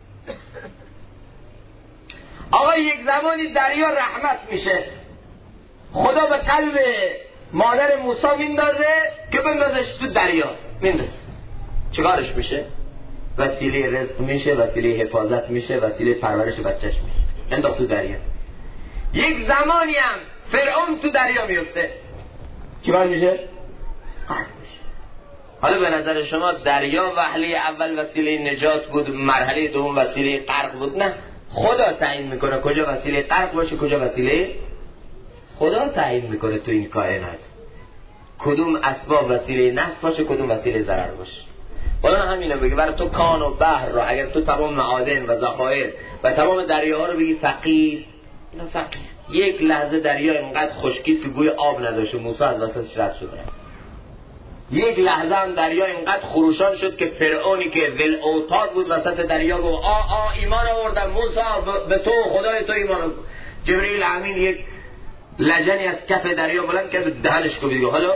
آقا یک زمانی دریا رحمت میشه، خدا به قلب مادر موسی میندازه که بندازش تو دریا، میندازه، چیکارش میشه؟ وسیله رزق میشه، وسیله حفاظت میشه، وسیله پرورش بچهش میشه. انداخت تو دریا. یک زمانی هم فرعون تو دریا میفته، چیکار میشه؟ غرق میشه. حالا به نظر شما دریا وهله اول وسیله نجات بود، مرحله دوم وسیله غرق بود؟ نه، خدا تعیین میکنه کجا وسیله غرق باشه، کجا وسیله. خدا تعیین میکنه تو این کائنات کدوم اسباب وسیله نفع باشه، کدوم وسیله ضرر باشه. حالا همینو بگه برای تو کان و بحر رو، اگر تو تمام معادن و ذخایر و تمام دریاها رو بگی فقیر، اینا فقیر. یک لحظه دریا اینقدر خشکید که گوی آب نداشته، موسی از وسطش رد شد. یک لحظه هم دریا اینقدر خروشان شد که فرعونی که ذل اوتاد بود وسط دریا گفت ایمان آوردم، موسی به تو خدای تو ایمان آوردم. جبرئیل امین یک لجنی از کف دریا بلند کرد دهنش کوبید. حالا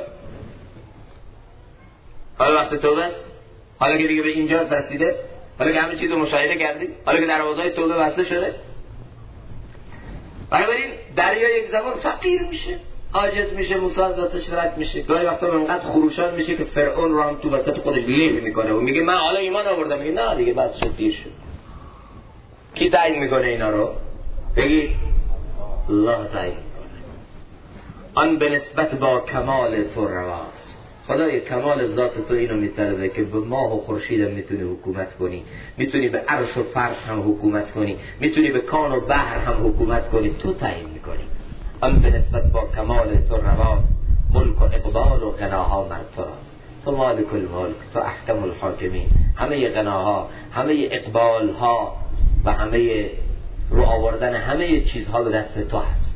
وقت توبه، حالا که دیگه به اینجا رسیده، حالا که همه چیزو مشاهده کردید، حالا که دروازه‌های توبه بسته شده، بنابراین دریا یک زمان فقیر میشه، عاجز میشه، موسی از ذاتش رد میشه. گاهی وقتا انقدر خروشان میشه که فرعون رو هم تو وسط خودش لیل میکنه و میگه من حالا ایمان آوردم. میگه نه دیگه بس شد، دیر شد. کی تعیین میکنه اینا رو؟ بگی الله تعیین میکنه. آن به نسبت با کمال تو رواست. خدای کمال ذات تو اینو میطلبه که به ماه و خورشید میتونی حکومت کنی، میتونی به عرش و فرش هم حکومت کنی، میتونی به کان و بحر هم حکومت کنی. تو تعیین میکنی. آن به نسبت با کمال تو رواست، ملک و اقبال و غناها بر تو راست. تو مالک الملک، تو احکم الحاکمین. همه غناها، همه اقبالها و همه رو آوردن همه چیزها به دست تو هست.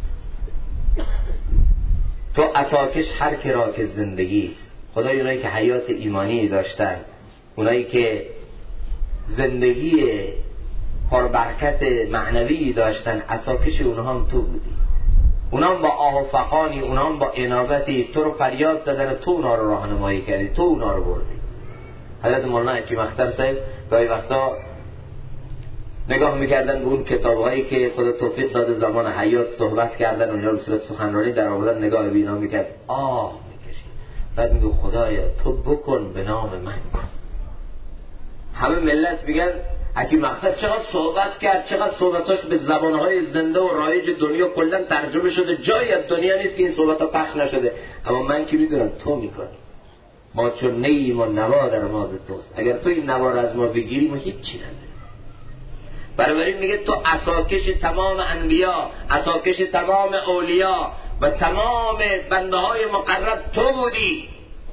تو عطاکش هر که را که زندگی. خدای اونایی که حیات ایمانی داشتن، اونایی که زندگی پربرکت معنوی داشتن، عطاکش اونها هم تو بودی. اونها با آه و فقانی، اونها با انابتی تو رو فریاد دادن، تو اونا رو راهنمایی کردی، تو اونا رو بردی. حضرت مولانا حکیم اختر صاحب گاهی وقتا نگاه میکردن به اون کتابهایی که خدا توفیق داده زمان حیات صحبت کردن، اونها رو صورت سخنرانی در آوردن، نگاه بینا میکرد، میکشید. بعد میگه خدایا تو بکن به نام من کن. همه ملت میگن حکیم اختر چقدر صحبت کرد، چقدر صحبتاش به زبانهای زنده و رایج دنیا کلا ترجمه شده، جایی از دنیا نیست که این صحبتها پخش نشده. اما من که میدونم تو میکنی. ما چون نییم و نوا در ماز توست. اگر تو این نوا رو از ما بگیری ما هیچی نداریم. بنابراین میگه تو عصاکش تمام انبیا، عصاکش تمام اولیا و تمام بنده های مقرب تو بودی.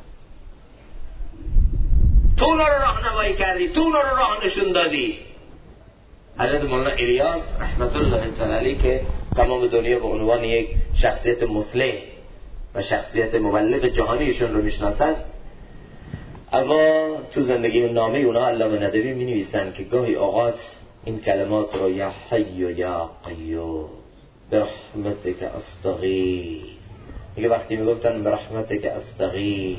تو اونا رو راهنمایی کردی، تو اونا رو راه نشون دادی. حضرت مولانا الیاس رحمت الله تعالی علیه که تمام دنیا به عنوان یک شخصیت مصلح و شخصیت مبلغ جهانیشون رو میشناسن، اما تو زندگی نامه اونا علامه ندوی می نویسن که گاهی اوقات این کلمات رو یا حی و یا قیوم برحمتک استغیث، میگه وقتی میگفتن برحمتک استغیث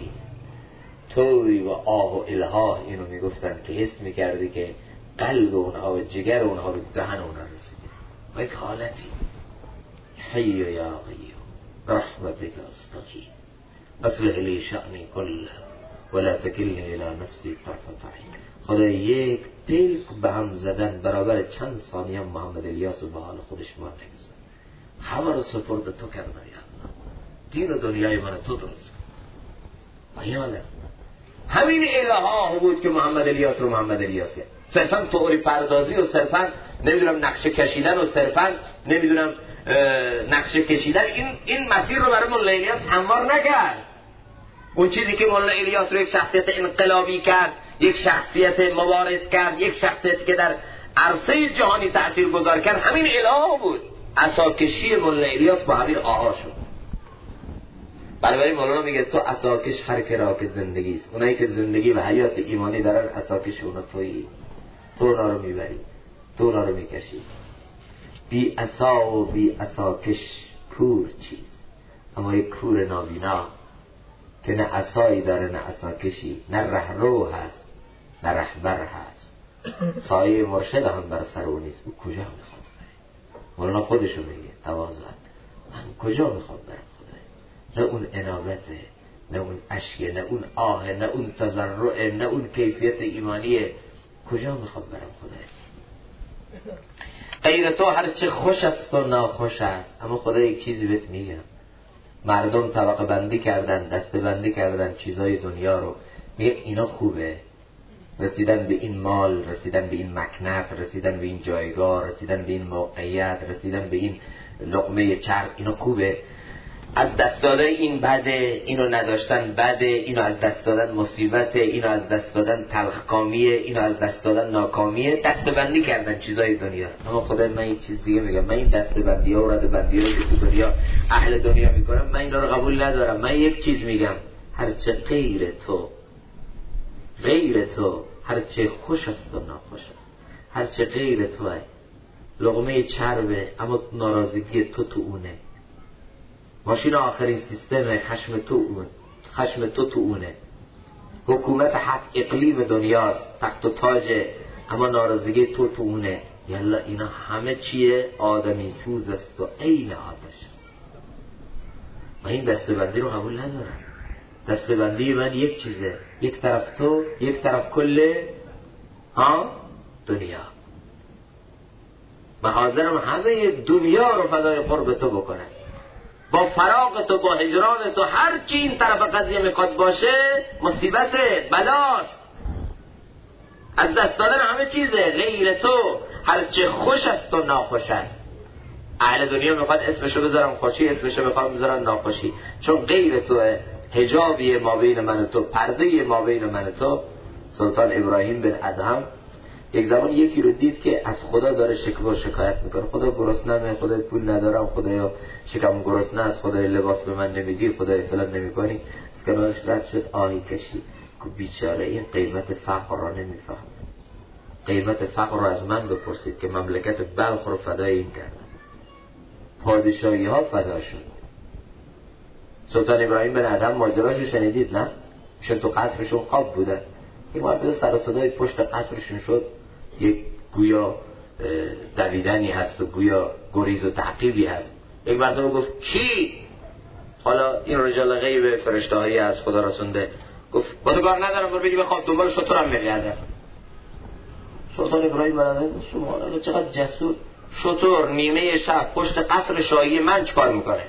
توی و آه و الها، اینو میگفتن که حس میکردی که قلب اونها و جگر اونها به دهن اونها رسیده و یک حالتی حی و یا قیوم برحمتک استغیث اصلح لی شأنی کله ولا تکلنی الی نفسی طرفة عین. خدا یک پلک به هم زدن برابر چند ثانیه محمد الیاس و به حال خودش ما نگذارد. همه رو سپرد تو کردن یا الله، دین و دنیای من تو درست کن. یا الله همین الها بود که محمد الیاس رو محمد الیاس کرد. صرفا تئوری پردازی و صرفا نمیدونم نقشه کشیدن و صرفا نمیدونم نقشه کشیدن این مسیر رو برای مولا الیاس هموار نکرد. اون چیزی که مولا الیاس رو یک شخصیت انقلابی کرد، یک شخصیت مبارز کرد، یک شخصیت که در عرصه جهانی تأثیر گذار کرد، همین الها بود. عصاکشی مولا الیاس با همین آها شد. بنابراین مولانا میگه تو عصاکش هر که را که زندگی است. اونایی که زندگی و حیات ایمانی دارن عصاکش اونا تویی، تو اونا رو میبری، تو اونا رو میکشی. بی عصا و بی عصاکش کور چیز، اما یک کور نابینا که نه عصایی داره نه عصاکشی، نه رهرو هست نه رهبر هست، سایه مرشد هم بر سر او نیست. او کجا میخواد بره؟ مولانا خودشو میگه تواضع، من کجا میخواد برم؟ نه اون انابته، نه اون عشقه، نه اون آه، نه اون تضرعه، نه اون کیفیت ایمانی کجا میخوام برم خدای؟ غیر تو هر چه خوش است و ناخوش است. اما خدا یک چیزی بهت میگم، مردم طبقه بندی کردن، دسته بندی کردن چیزای دنیا رو، میگه اینا خوبه، رسیدن به این مال، رسیدن به این مکنت، رسیدن به این جایگاه، رسیدن به این موقعیت، رسیدن به این لقمه چرب، اینا خوبه. از دست دادن این بده، اینو نداشتن بده، اینو از دست دادن مصیبته، اینو از دست دادن تلخکامیه، اینو از دست دادن ناکامیه. دسته‌بندی کردن چیزای دنیا. اما خدا من یک چیز دیگه میگم، من این دسته‌بندی ها و ردبندی ها که تو دنیا اهل دنیا میکنم، من اینا رو قبول ندارم. من یک چیز میگم، هرچه غیر تو هرچه خوش است و ناخوش است، هرچه غیر توه لقمه چربه، اما ناراضگی تو اونه. ماشین آخرین سیستم، خشم تو اونه. حکومت حق اقلیم دنیاست، تخت و تاجه، اما ناراضگی تو اونه. یلا اینا همه چیه؟ آدمی سوز است و عین آتش است. من این دسته‌بندی رو قبول ندارم. دسته‌بندی من یک چیزه، یک طرف تو، یک طرف کل دنیا. من حاضرم همه دنیا رو فدای قرب تو بکنم، با فراق تو، با هجران تو. هر چی این طرف قضیه میخواد باشه مصیبته، بلاست، از دست دادن همه چیزه. غیر تو هرچه خوش است و ناخوش است. اهل دنیا میخواد اسمشو بذارم خوشی، اسمشو میخواد بذارم ناخوشی، چون غیر توه، حجابی ما بین من و تو، پرده ما بین من و تو. سلطان ابراهیم بن ادهم یک زمان یکی رو دید که از خدا داره شکوه و شکایت میکنه، خدا گرسنمه، خدا پول ندارم، خدایا شکم گرسنه است، خدای لباس به من نمیدی، خدای فلان نمیکنی. از کنارش رد شد، آهی کشید که بیچاره این قیمت فقر را نمیفهمه. قیمت فقر را از من بپرسید که مملکت بلخ رو فدای این کردم، پادشاهی ها فدا شد. سلطان ابراهیم بن ادهم ماجراشو شنیدید نه؟ چون تو قصرشون خواب بودن، این مرتبه سر و صدای پشت قصرشون شد، یک گویا دویدنی هست و گویا گریز و تعقیبی هست. یک مرتبه گفت کی؟ حالا این رجال غیب فرشته‌ای از خدا رسونده، گفت با تو کار ندارم، برو بگی بخواب، دنبال شترم میگردم. سلطان ابراهیم بن ادهم سبحان الله چقدر جسور، شتر نیمه شب پشت قصر شاهی من چیکار میکنه؟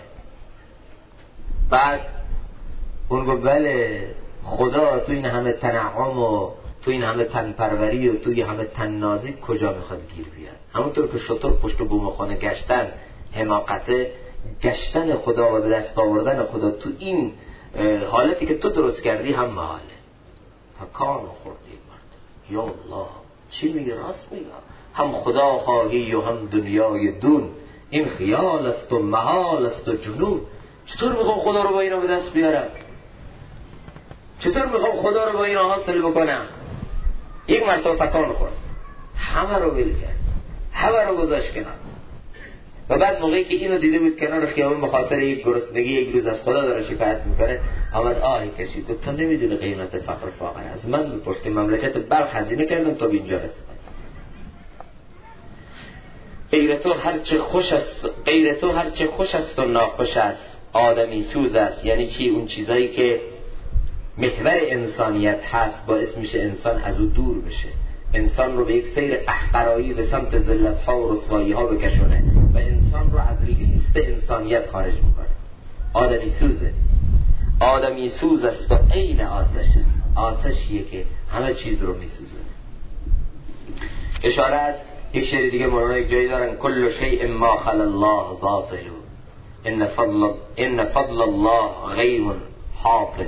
بعد اون گفت بله، خدا تو این همه تنعم و تو این همه تنپروری و تو این همه تننازی کجا میخواد گیر بیاد؟ همونطور که شتر پشت بومخانه گشتن حماقته، گشتن خدا و به دست آوردن خدا تو این حالتی که تو درست کردی هم محاله. تکان خوردی مرد، یا الله چی میگه؟ راست میگه، هم خدا خواهی و هم دنیای دون، این خیال است و محال است و جنون. چطور میخوام خدا رو با اینا به دست بیارم؟ چطور میخوام خدا رو با اینا حاصل بکنم؟ یک مرتبه تکان خورد، همه رو ول کرد، همه رو گذاشت کنار. و بعد موقعی که اینو دیده بود کنار خیابون به خاطر یک گرسنگی یک روز از خدا داره شکایت میکنه، آمد آهی کشید، تو نمیدونی قیمت فقر فاقر از من بپرس که مملکت بلخ هزینه کردم تا به اینجا رسیدم. غیر تو هرچه خوش است و ناخوش است، آدمی سوز است. یعنی چی؟ اون چیزایی که محور انسانیت هست باعث میشه انسان از او دور بشه، انسان رو به یک سیر قهقرایی به سمت ذلت ها و رسوایی ها بکشونه و انسان رو از لیست انسانیت خارج میکنه. آدمی سوز است و عین آتشه، آتشیه که همه چیز رو میسوزه. اشاره از یک شعر دیگه مولانا یک جایی دارن، کل شیء ما خلا الله باطل، ان فضل الله غیب حاصل.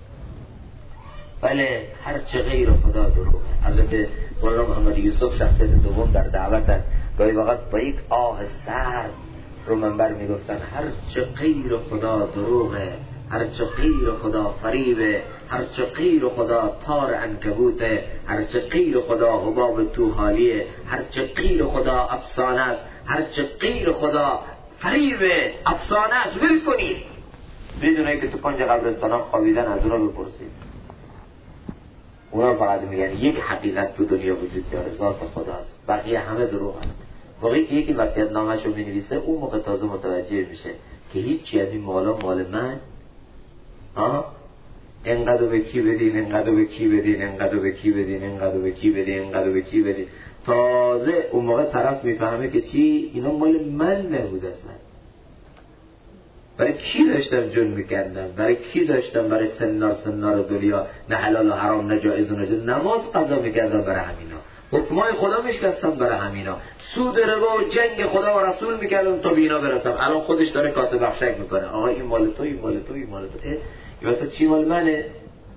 بله، هر چه غیر خدا دروغه. البته مولانا محمد یوسف شخصیت دوم در دعوت گاهی وقت با یک آه سرد رو منبر میگفتن هر چه غیر خدا دروغه، هر چه غیر خدا فریبه، هر چه غیر خدا تار عنکبوته، هر چه غیر خدا حباب توحالیه، هر چه غیر خدا افسانه است، هر چه غیر خدا فریبه، افسانه است. ول کنید بدونه که تو کنج قبرستان ها خوابیدن، از اونا بپرسید. اونا فقط میگن یک حقیقت تو دنیا وجود داره، ذات خداست، بقیه همه دروغ هست. موقعی که یکی وصیت نامش رو مینویسه، اون موقع تازه متوجه میشه که هیچی از این مالا مال من انقدر به کی بدین، انقدر به کی بدین، انقدر به کی بدین، انقدر به کی بدین، انقدر به کی بدین. تازه اون موقع طرف میفهمه که چی؟ اینا مال من نبود اصلا. برای کی داشتم جن میکردم؟ برای کی داشتم برای سنار دنیا نه حلال و حرام نه جایز و نجایز نماز قضا میکردم؟ برای همینا. حکمای خدا میشکستم برای همینا. سود ربا و جنگ خدا و رسول میکردم تا بینا برسم. الان خودش داره کاسه بخشک میکنه. آقا این مال تو، این مال تو، این مال تو. این واسه چی مال منه؟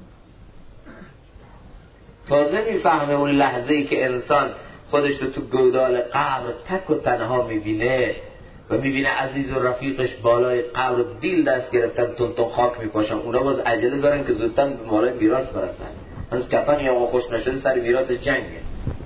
تازه میفهمه اون لحظه ای که انسان خودش رو تو گودال قبر تک و تنها میبینه و میبینه عزیز و رفیقش بالای قبر دیل دست گرفتن تون خاک میپاشن. اونا باز عجله دارن که زودتن به مالای میراث برسن. هنوز کفن یا خوش نشده سر میراث جنگه.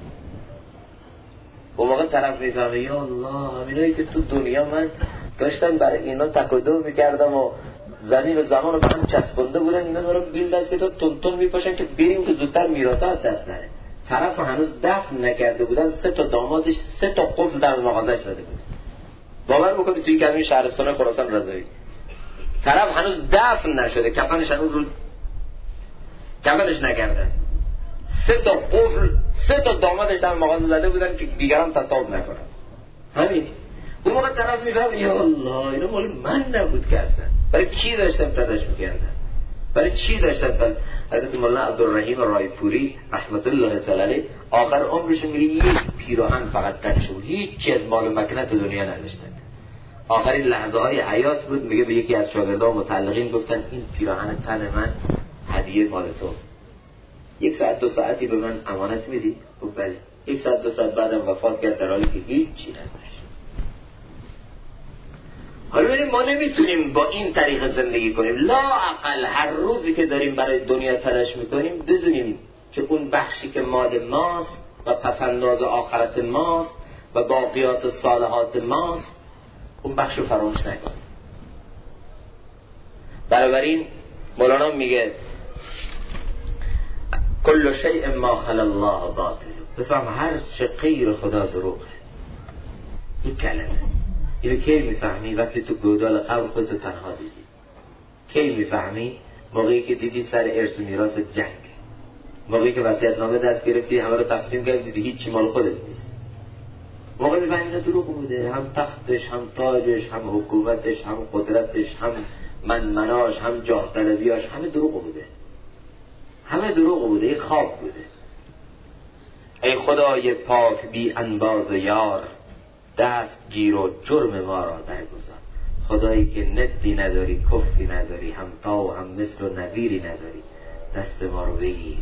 اون موقع طرف میفهمه یا الله، همینایی که تو دنیا من داشتم برای اینا تکدو میکردم و زمین و زمان رو به هم چسبنده بودن، اینا دارن دیل دست که تون میپاشن که بریم که زودتر میراث از دست نره. طرف هنوز دفن نکرده بودن، 3 تا دامادش 3 تا قفل در مغازش داده بود. باور بکنید توی کمی شهرستان خراسان رضایی طرف هنوز دفن نشده، کفنش هنوز رو کفنش نکردن، 3 تا قفل 3 تا دامادش در مغازه زده بودن که دیگران تصاحب نکنن. همین اون موقع طرف میفهمه یا الله اینا مال من نبود که اصلا برای کی داشتم تلاش میکردم؟ برای چی داشتن؟ حضرت مولانا عبدالرحیم رایپوری رحمت الله تعالی علیه آخر عمرش میگه یک پیراهن فقط تن شد، هیچ چیز مال و مکنت دنیا نداشتن. آخرین لحظه های حیات بود، میگه به یکی از شاگردان متعلقین گفتن این پیراهن تن من هدیه مال تو، 1 ساعت 2 ساعتی به من امانت میدی؟ گفت بله. 1 ساعت 2 ساعت بعدم وفات کرد در حالی که هیچ چی نداشت. حالا ببینیم ما نمیتونیم با این طریق زندگی کنیم. لا اقل هر روزی که داریم برای دنیا تلاش میکنیم بدونیم که اون بخشی که مال ماست و پسنداز آخرت ماست و باقیات صالحات ماست، اون بخش رو فراموش نکنیم. بنابراین مولانا میگه کل شیء ما خلا الله باطل. بفهم هر چه غیر خدا دروغه. این کلمه اینو کی میفهمی؟ وقتی تو گودال قبر خودتو تنها دیدی. کی میفهمی؟ موقعی که دیدی سر ارث و میراث جنگ، موقعی که وصیت‌نامه دست گرفتی همه رو تقسیم کردی دیدی هیچ چی مال خودت نیست. موقعی میفهمی اینا دروغ بوده، هم تختش، هم تاجش، هم حکومتش، هم قدرتش، هم مناش، هم جاه طلبیاش، همه دروغ بوده. همه دروغ بوده، یک خواب بوده. ای خدای پاک بی انباز یار، دست گیر و جرم ما را درگذار. خدایی که ندی نداری، کفی نداری، هم تا و هم مثل و نظیری نداری، دست ما رو بگیر،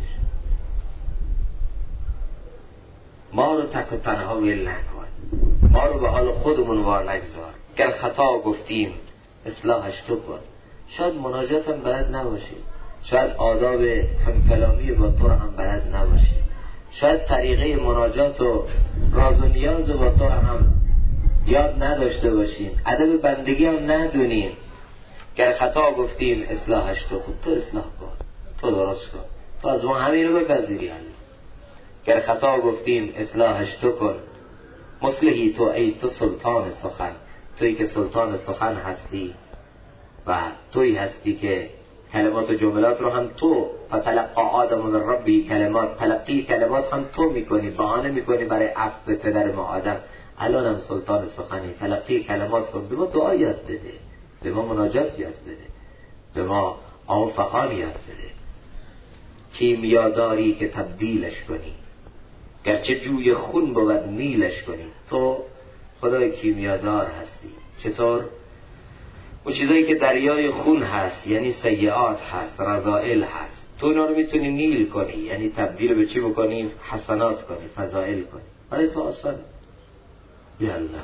ما رو تک و تنها ول نکن، ما رو به حال خودمون وار نگذار. گر خطا گفتیم اصلاحش تو کن. شاید مناجات هم بلد نباشید، شاید آداب همکلامی با تو هم بلد نباشید، شاید طریقه مناجات و راز و نیاز با تو هم یاد نداشته باشیم، ادب بندگی هم ندونیم. گر خطا گفتیم اصلاحش تو خود، تو اصلاح کن، تو درست کن، تو از ما همین رو بپذیری. گر خطا گفتیم اصلاحش تو کن، مصلحی تو ای تو سلطان سخن. تویی که سلطان سخن هستی و تویی هستی که کلمات و جملات رو هم تو فتلقا آدم من ربی کلمات، تلقی کلمات هم تو میکنی، بهانه میکنی برای عفو پدر ما آدم. الان هم سلطان سخنی، تلقی کلمات کن، به ما دعا یاد بده، به ما مناجات یاد بده، به ما آفقان یاد بده. کیمیاداری که تبدیلش کنی، گرچه جوی خون بود نیلش کنی. تو خدای کیمیادار هستی. چطور؟ اون چیزایی که دریای خون هست یعنی سیئات هست، رذائل هست، تو اینا رو میتونی نیل کنی، یعنی تبدیل به چی بکنی؟ حسنات کنی، فضائل کنی. برای تو آسان. یا الله.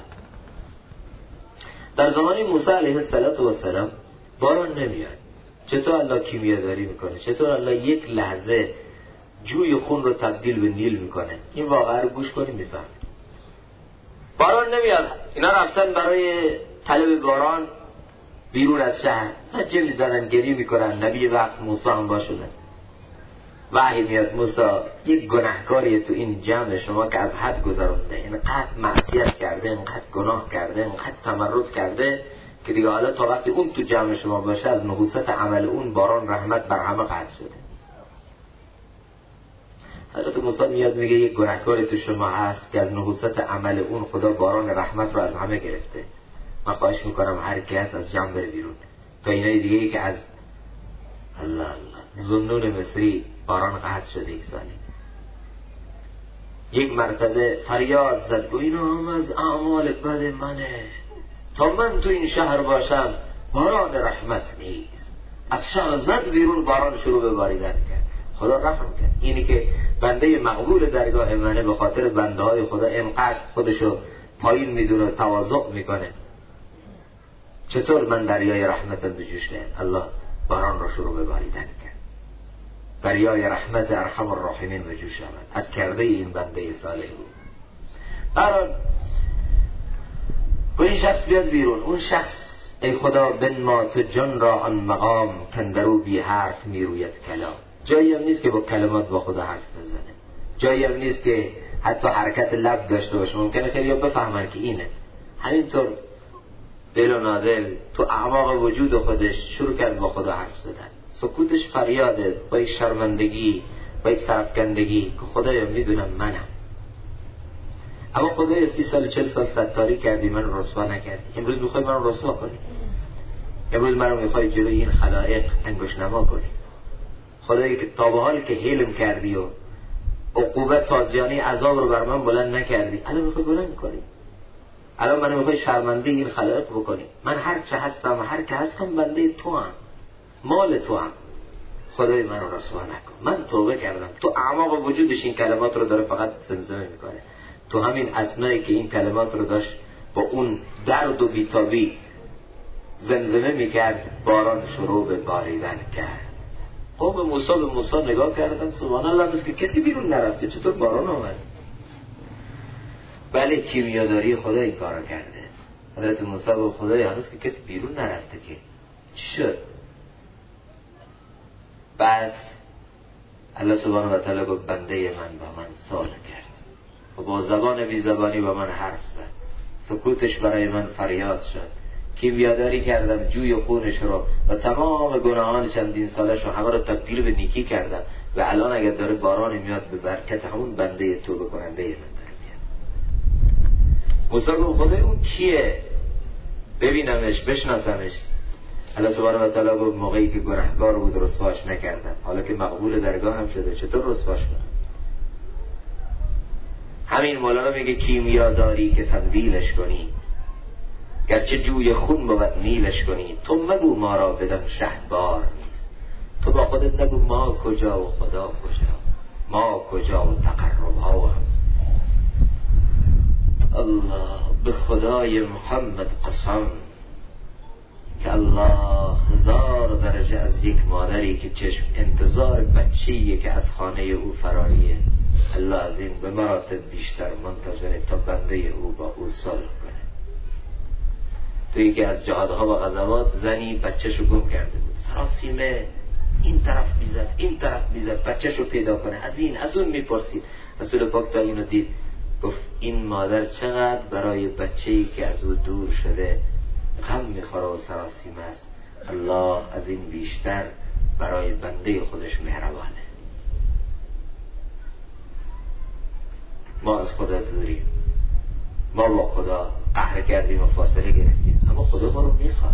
در زمان موسی علیه السلام باران نمیاد. چطور الله کیمیاداری میکنه؟ چطور الله یک لحظه جوی خون رو تبدیل به نیل میکنه؟ این واقعا رو گوش کنی میفهمی. باران نمیاد. اینا رفتن برای طلب باران بیرون از شهر، سجه میزنن، گریه میکنن. نبی وقت موسی هم باشونه. وحی میاد موسی یک گناهکاریه تو این جمع شما که از حد گذرونده، اینقدر معصیت کرده، اینقدر گناه کرده، اینقدر تمرد کرده که دیگه حالا تا وقتی اون تو جمع شما باشه از نحوست عمل اون باران رحمت بر همه قطع شده. حضرت موسی میاد میگه یک گناهکار تو شما هست که از نحوست عمل اون خدا باران رحمت رو از همه گرفته. من خواهش میکنم هر کی هست از جمع بره بیرون تا اینای دیگه ای که از الله الله ذوالنون مصری باران قطع شده یک سالی. یک مرتبه فریاد زد و اینا هم از اعمال بد منه، تا من تو این شهر باشم باران رحمت نیست. از شهر زد بیرون باران شروع به باریدن کرد. خدا رحم کرد. اینی که بنده مقبول درگاه منه به خاطر بنده های خدا اینقدر خودشو پایین میدونه تواضع میکنه، چطور من دریای رحمت به جوش نیاد؟ الله باران رو شروع به باریدن کرد. دریای رحمت ارحم الراحمین به جوش آمد از کرده این بنده صالح بود. بران این شخص بیاد بیرون. اون شخص ای خدا بنما تو جان را آن مقام کندرو بی حرف میروید کلام. جایی هم نیست که با کلمات با خدا حرف بزنه، جایی هم نیست که حتی حرکت لب داشته باشه. ممکنه خیلی ها بفهمن که اینه. همینطور دل و نادل تو اعماق وجود خودش شروع کرد با خدا حرف زدن. سکوتش فریاده با یک شرمندگی، با یک سرفکندگی که خدایا میدونم منم، اما خدایا 30 سال 40 سال ستاری کردی من رو رسوا نکردی، امروز میخوای من رو رسوا کنی، امروز من رو میخوای جلوی این خلائق انگشت نما کنی. خدایی که تا به حال که حلم کردی و عقوبت تازیانه عذاب رو بر من بلند نکردی، الان میخوای بلند کنی، الان من میخوای شرمنده این خلائق بکنی. من هر چه هستم هر که هستم بنده تو هم، مال تو هم. خدای من رو رسوا نکن، من توبه کردم. تو اعماق وجودش این کلمات رو داره فقط زمزمه میکنه. تو همین اثنایی که این کلمات رو داشت با اون درد و بیتابی زمزمه میکرد باران شروع به باریدن کرد. قوم موسی به موسی نگاه کردن سبحان الله بس که کسی بیرون نرفته چطور باران آمد؟ بله کیمیاداری خدا این کارو کرده. حضرت موسی به خدای هنوز که کسی بیرون نرفته که چی شد؟ بعد الله سبحانه و تعالی گفت بنده من با من سال کرد و با زبان بی زبانی با من حرف زد. سکوتش برای من فریاد شد. کیمیاداری کردم جوی خونش رو و تمام گناهان چندین سالش رو همه رو تبدیل به نیکی کردم و الان اگر داره باران میاد به برکت همون بنده توبه کننده من داره میاد. موسی گفت خدای اون کیه؟ ببینمش بشناسمش. الله سبحانه و تعالی گفت موقعی که گناهکار بود رسواش نکردم، حالا که مقبول درگاه هم شده چطور رسواش کنم؟ همین مولانا میگه کیمیاداری که تبدیلش کنی گرچه جوی خون بود نیلش کنی. تو مگو ما را بدان شهبار نیست، تو با خودت نگو ما کجا و خدا کجا، ما کجا و تقرب ها هم. الله به خدای محمد قسم که الله 1000 درجه از یک مادری که چشم انتظار بچه‌ایه که از خانه او فراریه، الله از این به مراتب بیشتر منتظره تا بنده او با او صلح کنه. توی که از جهادها و غزوات زنی بچه‌شو گم کرده بود، سراسیمه این طرف میزد این طرف میزد بچه‌شو پیدا کنه، از این از اون میپرسید. رسول پاک تا اینو دید گفت این مادر چقدر برای بچه‌ای که از او دور شده غم میخوره و سراسیمه است، الله از این بیشتر برای بنده خودش مهربانه. ما از خدا دوریم، ما با خدا قهر کردیم و فاصله گرفتیم، اما خدا ما رو میخواد،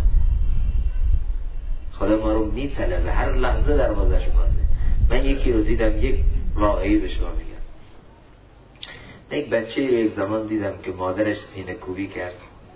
خدا ما رو میطلبه، هر لحظه دروازش بازه. من یکی رو دیدم، یک واقعی به شما میگم. یک بچه یک زمان دیدم که مادرش سینه کوبی کرد،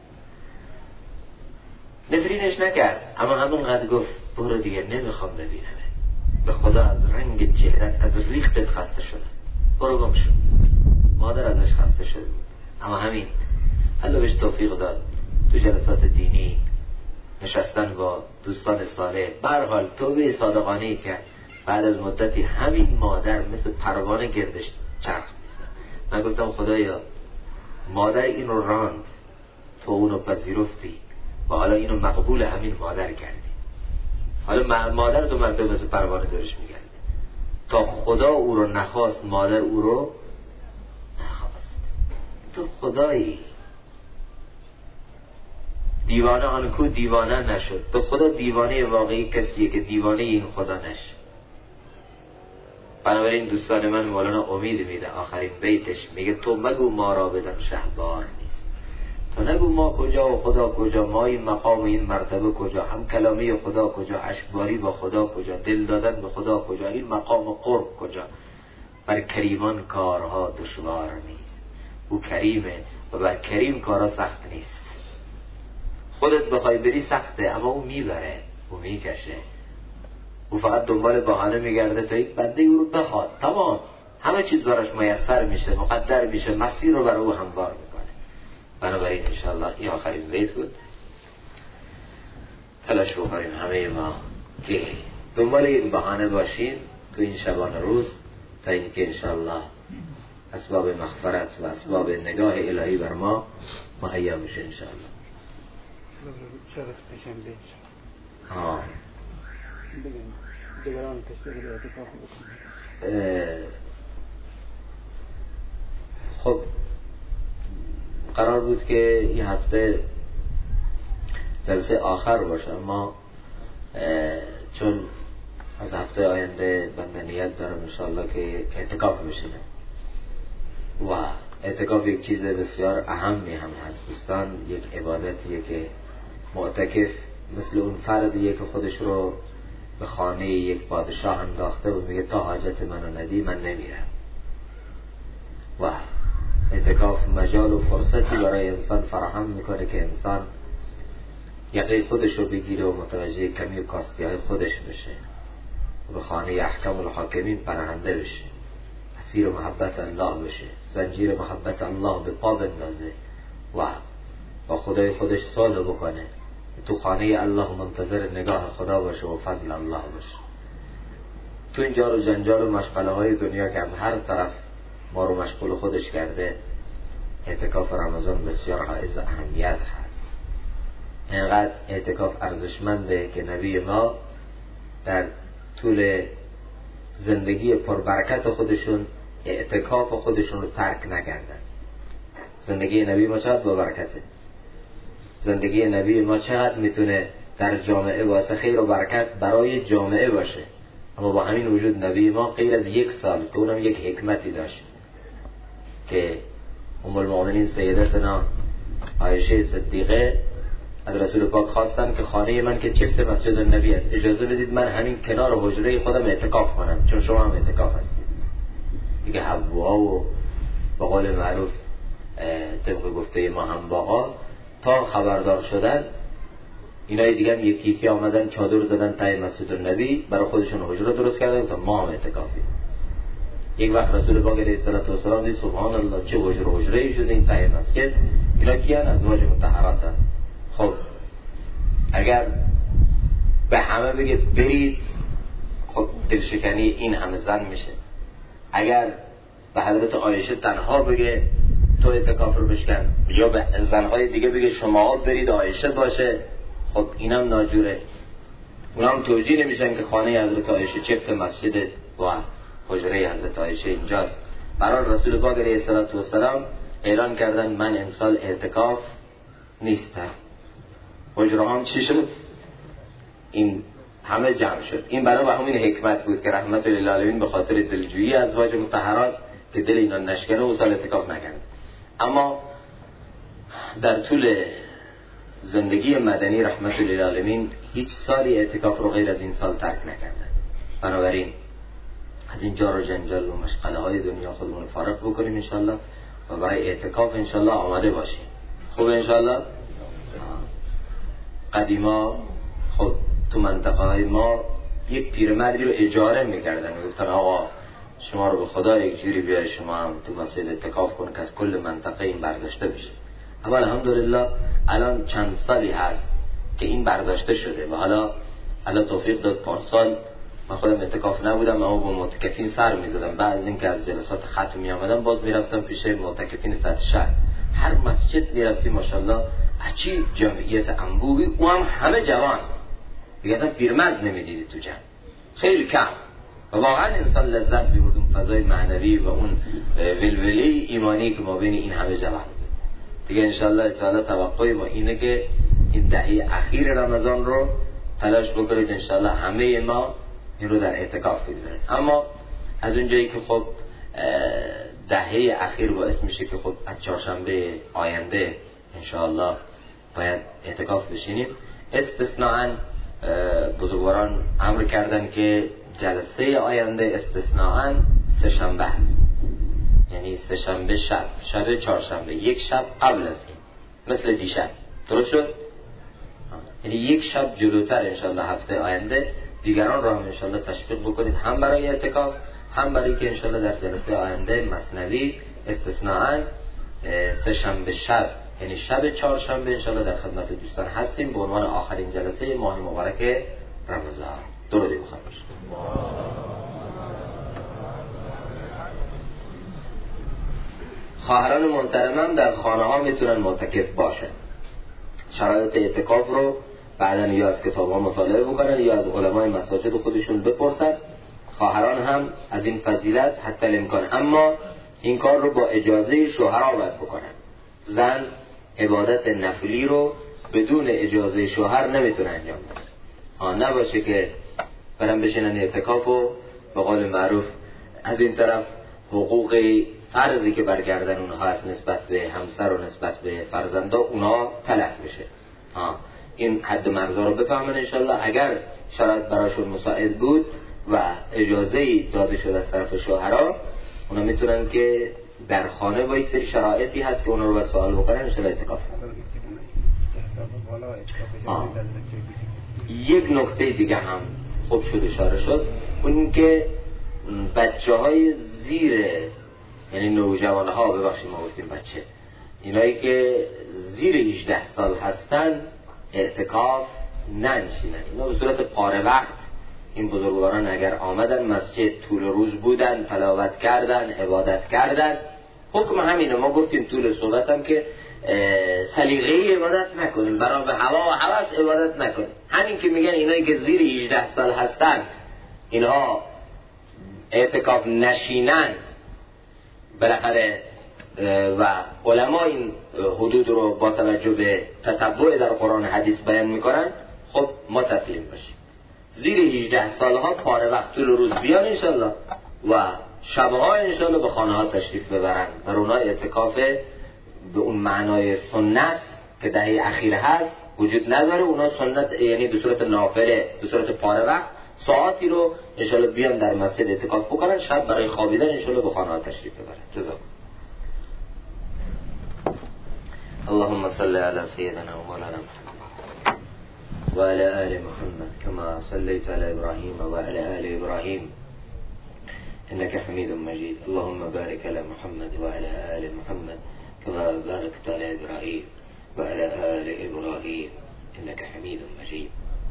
نفرینش نکرد اما همونقدر گفت برو دیگه نمیخوام ببینمه، به خدا از رنگ چهرت از ریختت خسته شدم، برو گم شو. مادر ازش خسته شده بود، اما همین الله بهش توفیق داد تو جلسات دینی نشستن با دوستان صالح، به هر حال توبه صادقانه‌ای کرد. بعد از مدتی همین مادر مثل پروانه گردش چرخ میزد. من گفتم خدایا مادر اینو راند، تو اونو پذیرفتی و حالا اینو مقبول همین مادر کردی، حالا مادر دو مرتبه مثل پروانه دورش میگرده. تا خدا او رو نخواست مادر او رو نخواست. تو خدایی دیوانه آن کو دیوانه نشد. به خدا دیوانه واقعی کسیه که دیوانه این خدا نشه. بنابراین دوستان من، مولانا امید میده آخرین بیتش میگه تو مگو ما را بدان شهبار نیست. تو نگو ما کجا و خدا کجا، ما این مقام و این مرتبه کجا، هم کلامی خدا کجا، اشکباری با خدا کجا، دل دادن به خدا کجا، این مقام قرب کجا. بر کریمان کارها دشوار نیست. او کریمه و بر کریم کارها سخت نیست. خودت بخوای بری سخته، اما او میبره، او میکشه. او فقط دنبال بهانه میگرده تا یک بنده او رو بخواد. تمام همه چیز براش میسر میشه، مقدر میشه، مسیر رو برای او هموار میکنه. بنابراین انشاءالله این آخرین بیت بود. تلاش بکنیم همه ما که دنبال یک بهانه باشیم تو این شبانه روز، تا اینکه انشاءالله اسباب مغفرت و اسباب نگاه الهی بر ما مهیا بشه انشاءالله. چه روز پیشنده دیگران تشریح رو اتفاق بکنید. خب قرار بود که این هفته جلسه آخر باشه، اما چون از هفته آینده بنده نیت دارم انشاءالله که اعتکاف بشینم و اعتکاف یک چیز بسیار اهمی هم هست دوستان. یک عبادتیه که معتکف مثل اون فردیه که خودش رو به خانه یک پادشاه انداخته و میگه تا حاجت منو ندی من نمیرم. و اعتکاف مجال و فرصتی برای انسان فراهم میکنه که انسان یقه خودش رو بگیره و متوجه کمی و کاستی های خودش بشه و به خانه احکام الحاکمین پناهنده بشه، اسیر محبت الله بشه، زنجیر محبت الله به پا بندازه و با خدای خودش صلح بکنه، تو خانه الله منتظر نگاه خدا باشه و فضل الله باشه. تو این جار و جنجال و مشغله های دنیا که از هر طرف ما رو مشغول خودش کرده، اعتکاف رمضان بسیار حائز اهمیت هست. اینقدر اعتکاف ارزشمنده که نبی ما در طول زندگی پربرکت خودشون اعتکاف خودشون رو ترک نکردن. زندگی نبی ما چقدر با برکته، زندگی نبی ما چقدر میتونه در جامعه واسه خیر و برکت برای جامعه باشه. اما با همین وجود نبی ما غیر از یک سال که اونم یک حکمتی داشت که ام المؤمنین سیدتنا عایشه صدیقه از رسول پاک خواستن که خانه من که چفت مسجد النبی است، اجازه بدید من همین کنار حجره خودم اعتکاف کنم چون شما هم اعتکاف هستید. دیگه حوا و به قول معروف طبق گفته ما هم باقا تا خبردار شدن اینای دیگه هم یکی یکی آمدن چادر زدن تای مسجد النبی برای خودشون حجره درست کردن تا ما هم اعتکافی. یک وقت رسول پاک علیه السلام دید سبحان الله چه حجره شده این تای مسجد، اینا کیان؟ ازواج مطهراتن. خب اگر به همه بگه برید، خب دلشکنی این همه زن میشه. اگر به حضرت عایشه تنها بگه تو اعتکاف رو بشکن، یا به زنهای دیگه بگه شما برید عایشه باشه، خب اینم ناجوره. اونا هم توجیه نمیشن که خانه حضرت عایشه چفت مسجد و حجره حضرت عایشه اینجاست. برای رسول پاک علیه السلام اعلان کردن من امسال اعتکاف نیستم. حجره هم چی شد؟ این همه جمع شد. این برای همین حکمت بود که رحمت للعالمین به خاطر دلجویی ازواج مطهرات که دل اینا نشکنه و سال اعتکاف نکرد. اما در طول زندگی مدنی رحمت للعالمین هیچ سالی اعتکاف رو غیر از این سال ترک نکردن. بنابراین از این جار و جنجال و مشغله های دنیا خودمون فارغ بکنیم انشالله و برای اعتکاف انشالله آماده باشیم. خوب انشالله. قدیما خب تو منطقه های ما یک پیرمردی رو اجاره میکردن، گفتن آقا شما رو به خدا یک جوری بیاره شما هم تو مسجد اعتکاف کن که از کل منطقه این برداشته بشه. اما الحمدلله الان چند سالی هست که این برداشته شده و حالا الله توفیق داد 5 سال من خودم اعتکاف نبودم اما با معتکفین سر میزدم. بعد از اینکه از جلسات ختم می آمدم باز میرفتم پیش معتکفین سطح شهر. هر مسجد میرفتی ماشاءالله هرچی جمعیت انبوهی او هم همه جوان دیگه، تا پیرمرد نمیدیدی تو جمع، خیلی کم. و واقعا انسان لذت می‌برد اون فضای معنوی و اون ولوله ایمانی که ما بین این همه جوان بود. دیگه انشالله تعالی توقع ما اینه که این دهه اخیر رمضان رو تلاش بکنید انشاءالله همه ما این رو در اعتکاف بگذاریم. اما از اونجایی که خب دهه اخیر باعث میشه که خب از چهارشنبه آینده انشاءالله باید اعتکاف بشینیم، استثناءً بزرگواران امر کردن که جلسه آینده استثناءً سه شنبه هست، یعنی سه شنبه شب چهارشنبه، یک شب قبل از این، مثل دیشب. درست شد؟ یعنی یک شب جلوتر انشاءالله هفته آینده دیگران را هم انشاءالله تشویق بکنید، هم برای اعتکاف، هم برای که انشاءالله در جلسه آینده مثنوی استثناءً سه شنبه شب، یعنی شب چهارشنبه انشاءالله در خدمت دوستان هستیم به عنوان آخرین جلسه ماه مبارک رمضان. درود بخیر باشید. خواهران محترمم در خانه ها میتونن معتکف باشن. شرایط اعتکاف رو بعدن یا از کتاب ها مطالعه بکنن یا از علمای مساجد خودشون بپرسن. خواهران هم از این فضیلت حتی الامکان، اما این کار رو با اجازه شوهرها باید بکنن. زن عبادت نفلی رو بدون اجازه شوهر نمیتونه انجام بده. نباشه که برن بشینن اعتکاف و به قول معروف از این طرف حقوق فرضی که برگردن اونها هست نسبت به همسر و نسبت به فرزندا اونها تلف بشه. این حد مرزا رو بفهمن انشالله. اگر شرایط براشون مساعد بود و اجازه داده شده از طرف شوهرها، اونا میتونن که در خانه با یک سری شرایطی هست که اونا رو به سوال بکنن انشالله اعتکاف. یک نکته دیگه هم خوب شد اشاره شد، اون که بچه های زیر، یعنی نوجوان ها، ببخشید ما گفتیم بچه، اینایی که زیر 18 سال هستن اعتکاف ننشینن. اینا به صورت پاره وقت، این بزرگواران اگر آمدن مسجد طول روز بودن، تلاوت کردن، عبادت کردن، حکم همینه. ما گفتیم طول صحبت هم که سلیقه‌ای عبادت نکنیم، برای به هوا و هوس عبادت نکنیم. همین که میگن اینایی که زیر 18 سال هستن اینها اعتکاف نشینن بالاخره، و علما این حدود رو با توجه به تتبع در قرآن حدیث بیان میکنن، خب ما تسلیم باشیم. زیر 18 سالها پاره وقت طول روز بیان انشالله و شبها انشالله به خانه ها تشریف ببرن. بر اونها اعتکاف به اون معنای سنت که دهه اخیر هست وجود نداره. اونا سنت یعنی به صورت نافله، به صورت پاره وقت ساعتی رو انشالله بیان در مسجد اعتکاف بکنن، شب برای خوابیدن انشالله به خانه ها تشریف ببرن. جزاک اللهم صل على سيدنا ومولانا محمد وعلى آل محمد كما صليت على إبراهيم وعلى آل إبراهيم إنك حميد مجيد. اللهم بارك على محمد وعلى آل محمد كما باركت على إبراهيم وعلى آل إبراهيم إنك حميد مجيد.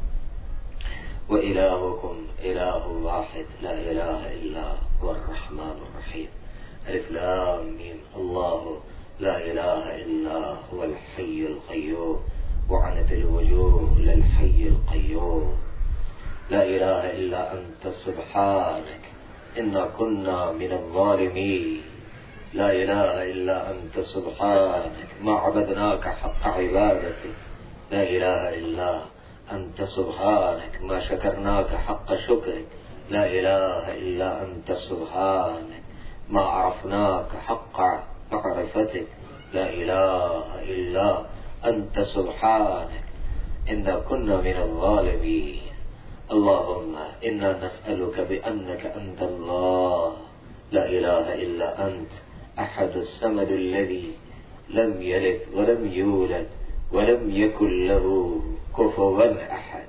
وإلهكم إله واحد لا إله إلا هو الرحمن الرحيم. ألف لام ميم. الله لا إله إلا هو الحي القيوم وعنت الوجوه للحي القيوم. لا إله إلا أنت سبحانك إنا كنا من الظالمين. لا إله إلا أنت سبحانك ما عبدناك حق عبادتك. لا إله إلا أنت سبحانك ما شكرناك حق شكرك. لا إله إلا أنت سبحانك ما عرفناك حق معرفتك. لا إله إلا أنت سبحانك إنا كنا من الظالمين. اللهم إنا نسألك بأنك أنت الله لا إله إلا أنت أحد الصمد الذي لم يلد ولم يولد ولم يكن له كفوا أحد.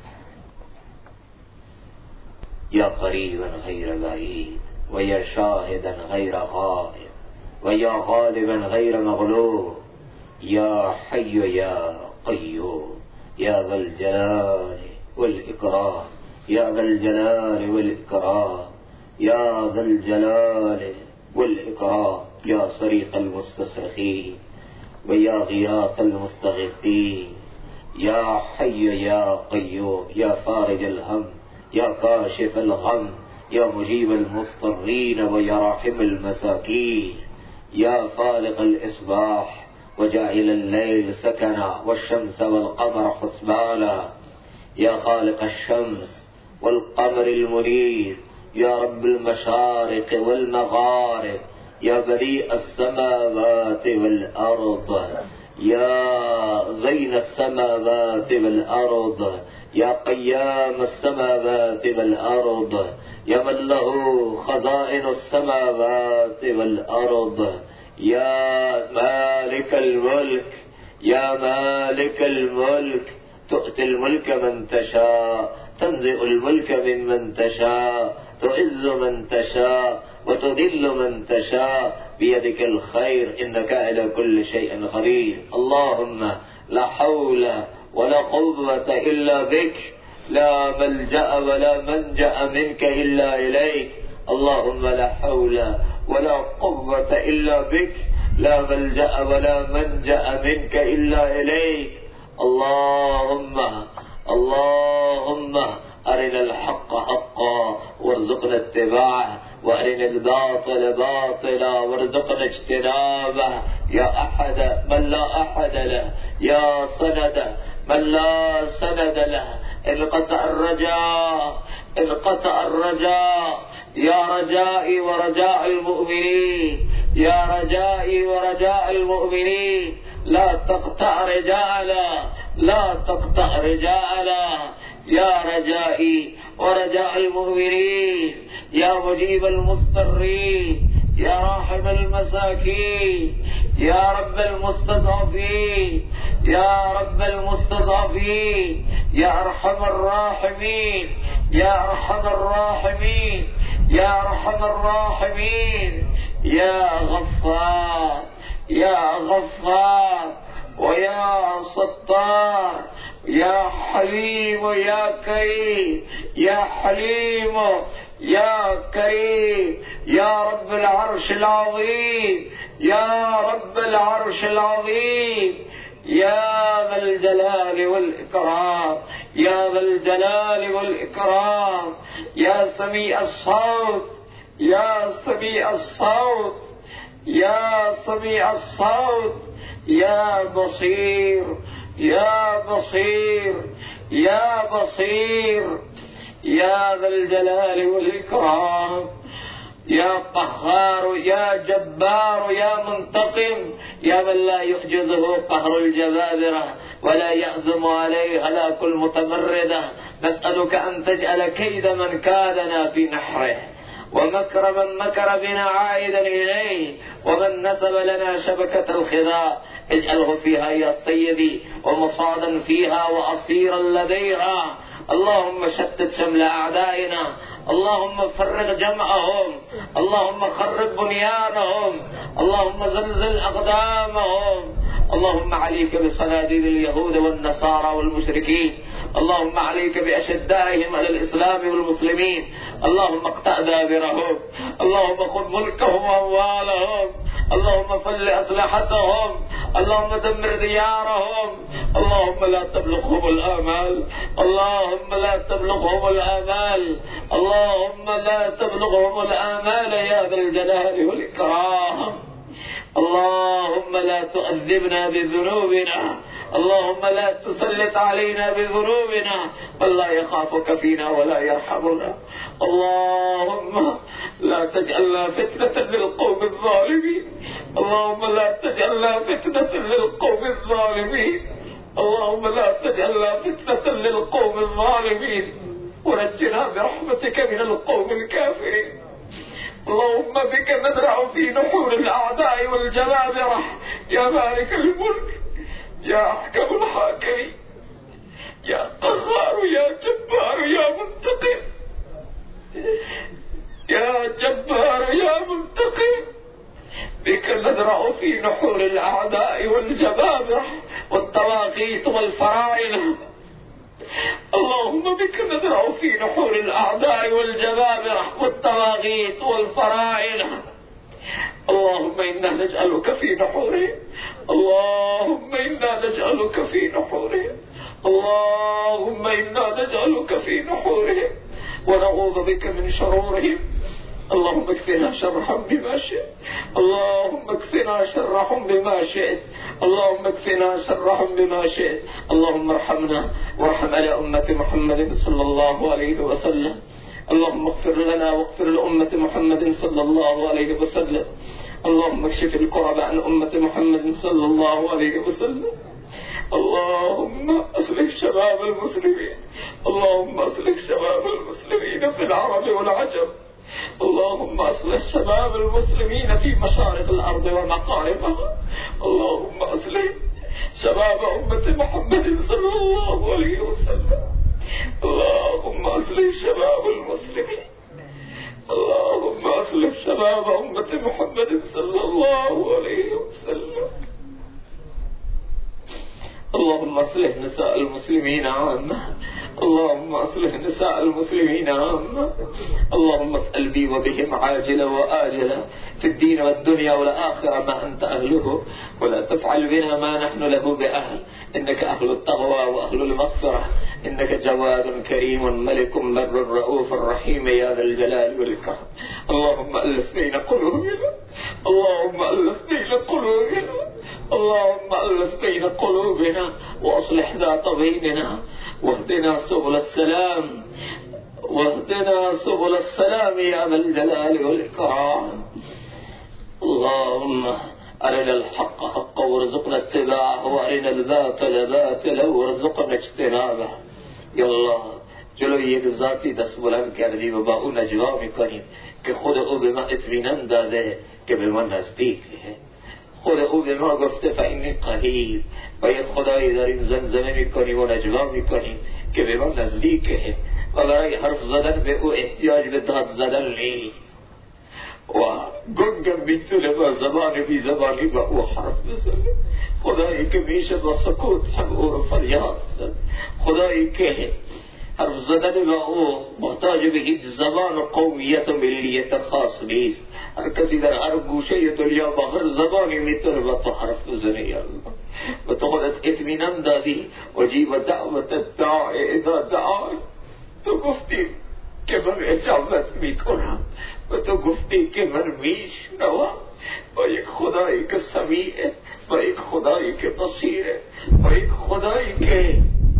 يا قريبا غير بعيد ويا شاهدا غير غائب ويا غالبا غير مغلوب. يا حي يا قيوم يا ذا الجلال والإكرام. يا ذا الجلال والإكرام. يا ذا الجلال والإكرام. يا صريخ المستصرخين ويا غياث المستغيثين. يا حي يا قيوم يا فارج الهم يا كاشف الغم يا مجيب المضطرين ويا راحم المساكين. يا خالق الإصباح وجعل الليل سكنا والشمس والقمر حسبانا. يا خالق الشمس والقمر المنير، يا رب المشارق والمغارب، يا بريء السماوات والأرض، يا زين السماوات والأرض، يا قيام السماوات والأرض، يا من له خزائن السماوات والأرض، يا مالك الملك، يا مالك الملك، تؤتي الملك من تشاء، تنزع الملك ممن تشاء، تعز من تشاء وتذل من تشاء، بيدك الخير إنك على كل شيء قدير. اللهم لا حول ولا قوة إلا بك، لا ملجأ ولا منجأ منك إلا إليك. اللهم لا حول ولا قوة إلا بك، لا ملجأ ولا منجأ منك إلا إليك. اللهم أرنا الحق حقا وارزقنا اتباعه، وأرنا الباطل باطلا وارزقنا اجتنابه. يا أحد من لا أحد له، يا صند من لا سند له، انقطع الرجاء، انقطع الرجاء. يا رجائي ورجاء المؤمنين، يا رجائي ورجاء المؤمنين، لا تقطع رجاءنا، لا تقطع رجاءنا. يا رجائي ورجاء المؤمنين، يا مجيب المضطرين، يا راحم المساكين، يا رب المستضعفين، يا رب المستضعفين، يا أرحم الراحمين، يا أرحم الراحمين، يا أرحم الراحمين. يا غفار، يا غفار ويا ستار، يا حليم يا كريم، يا حليم يا كريم، يا رب العرش العظيم، يا رب العرش العظيم، يا ذا الجلال والإكرام، يا ذا الجلال والإكرام. يا سميع الصوت، يا سميع الصوت، يا سميع الصوت، يا بصير، يا بصير، يا بصير، يا ذا الجلال والإكرام. يا قهار، يا جبار، يا منتقم، يا من لا يعجزه قهر الجبابرة ولا يأزم عليه هلاك المتمردة. نسألك أن تجعل كيد من كادنا في نحره، ومكر من مكر بنا عائدا إليه، ومن نسب لنا شبكة الخذاء اجعله فيها يا سيدي، ومصادا فيها وأصيرا لديها. اللهم شتت شمل أعدائنا، اللهم فرغ جمعهم، اللهم خرب بنيانهم، اللهم زلزل أقدامهم. اللهم عليك بصناديد اليهود والنصارى والمشركين، اللهم عليك بأشدائهم على الإسلام والمسلمين، اللهم اقطع دابرهم، اللهم خذ ملكهم وأموالهم، اللهم فل أسلحتهم، اللهم دمر ديارهم. اللهم لا تبلغهم الآمال، اللهم لا تبلغهم الآمال، اللهم لا تبلغهم الآمال يا ذا الجلال والإكرام. اللهم لا تؤذبنا بذنوبنا، اللهم لا تسلط علينا بذنوبنا من لا يخافك فينا ولا يرحمنا. اللهم لا تجعلنا فتنة للقوم الظالمين، اللهم لا تجعلنا فتنة للقوم الظالمين، اللهم لا تجعلنا فتنة للقوم الظالمين، ونجنا برحمتك من القوم الكافرين. اللهم بك ندرع في نحور الأعداء والجبابرة، يا مالك الملك، يا أحكم الحاكمين، يا قهار، يا جبار، يا منتقم، يا جبار، يا منتقم. بك ندرع في نحور الأعداء والجبابرة والطواغيت والفراعنة. اللهم بك ندرع في نحور الأعداء والجبابرة والطواغيت والفراعنة. اللهم إنا نجعلك في نحورهم، اللهم إنا نجعلك في نحورهم، اللهم إنا نجعلك في نحورهم ونعوذ بك من شرورهم. اللهم اكفنا شرهم بما شئت، اللهم اكفنا شرهم بما شئت، اللهم اكفنا شرهم بما شئت. اللهم ارحمنا وارحم على أمة محمد صلى الله عليه وسلم. اللهم اغفر لنا واغفر لأمة محمد صلى الله عليه وسلم. اللهم اكشف الكرب عن أمة محمد صلى الله عليه وسلم. اللهم أصلح شباب المسلمين، اللهم أصلح شباب المسلمين في العرب والعجم، اللهم أصلح شباب المسلمين في مشارق الأرض ومغاربها، اللهم أصلح شباب أمة محمد صلى الله عليه وسلم. اللهم أصلح شباب المسلمين، اللهم أصلح شباب أمة محمد صلى الله عليه وسلم. اللهم اصلح نساء المسلمين عامة، اللهم اصلح نساء المسلمين عامة. اللهم اسأل بي وبهم عاجلا وآجلا في الدين والدنيا والآخرة ما أنت أهله، ولا تفعل بنا ما نحن له بأهل، إنك أهل التقوى وأهل المغفرة، إنك جواد كريم ملك بر رؤوف رحيم يا ذا الجلال والإكرام. اللهم ألف بين قلوبنا، اللهم ألف بين قلوبنا، اللهم ألف بين قلوبنا وأصلح ذات بيننا، واهدنا سبل السلام، واهدنا سبل السلام يا ذا الجلال والإكرام. اللهم أرنا الحق حقا وارزقنا اتباعه، وأرنا الباطل باطلا وارزقنا اجتنابه. یا الله جلوی یک ذاتی دست بلند کردی و با او نجوا میکنیم که خود او به ما اطمینان داده که به ما نزدیکه، خود او به ما گفته فإنی قریب، و یک خدایی داریم زمزمه میکنیم و نجوا میکنیم که به ما نزدیکه و برای حرف زدن به او احتیاج به داد زدن نیست و گنگم میتونه با زبان بی زبانی با او حرف بزنه. خدایی که میشه با سکوت هم او رو فریاد زد، خدایی که حرف زدن با او محتاج به هیچ زبان و قومیت و ملیت خاص نیست. هر کسی در هر گوشه دنیا با هر زبانی میتونه با تو حرف بزنه. یا الله و تو خودت اطمینان دادی وجیب دعوت الداعی اذا دعای، تو گفتی که من اجابت میکنم و تو گفتی که من میشنوم. با یک خدایی که سمیعه، با یک خدایی که بصیره، با یک خدایی که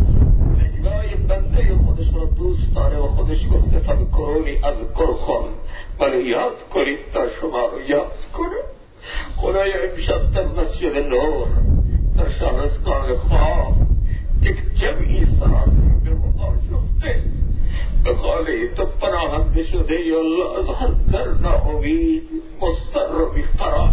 نجوای بنده خودش را دوست داره و خودش گفته فذکرونی اذکرکم، ولی یاد کنید تا شما رو یاد کنم. خدای امشب در مسجد نور در شهرستان خواب یک جمعی سراسیمه و آشفته به خانه تو پناهنده شده. یا الله از حد در ناامید مضطر و بیقرار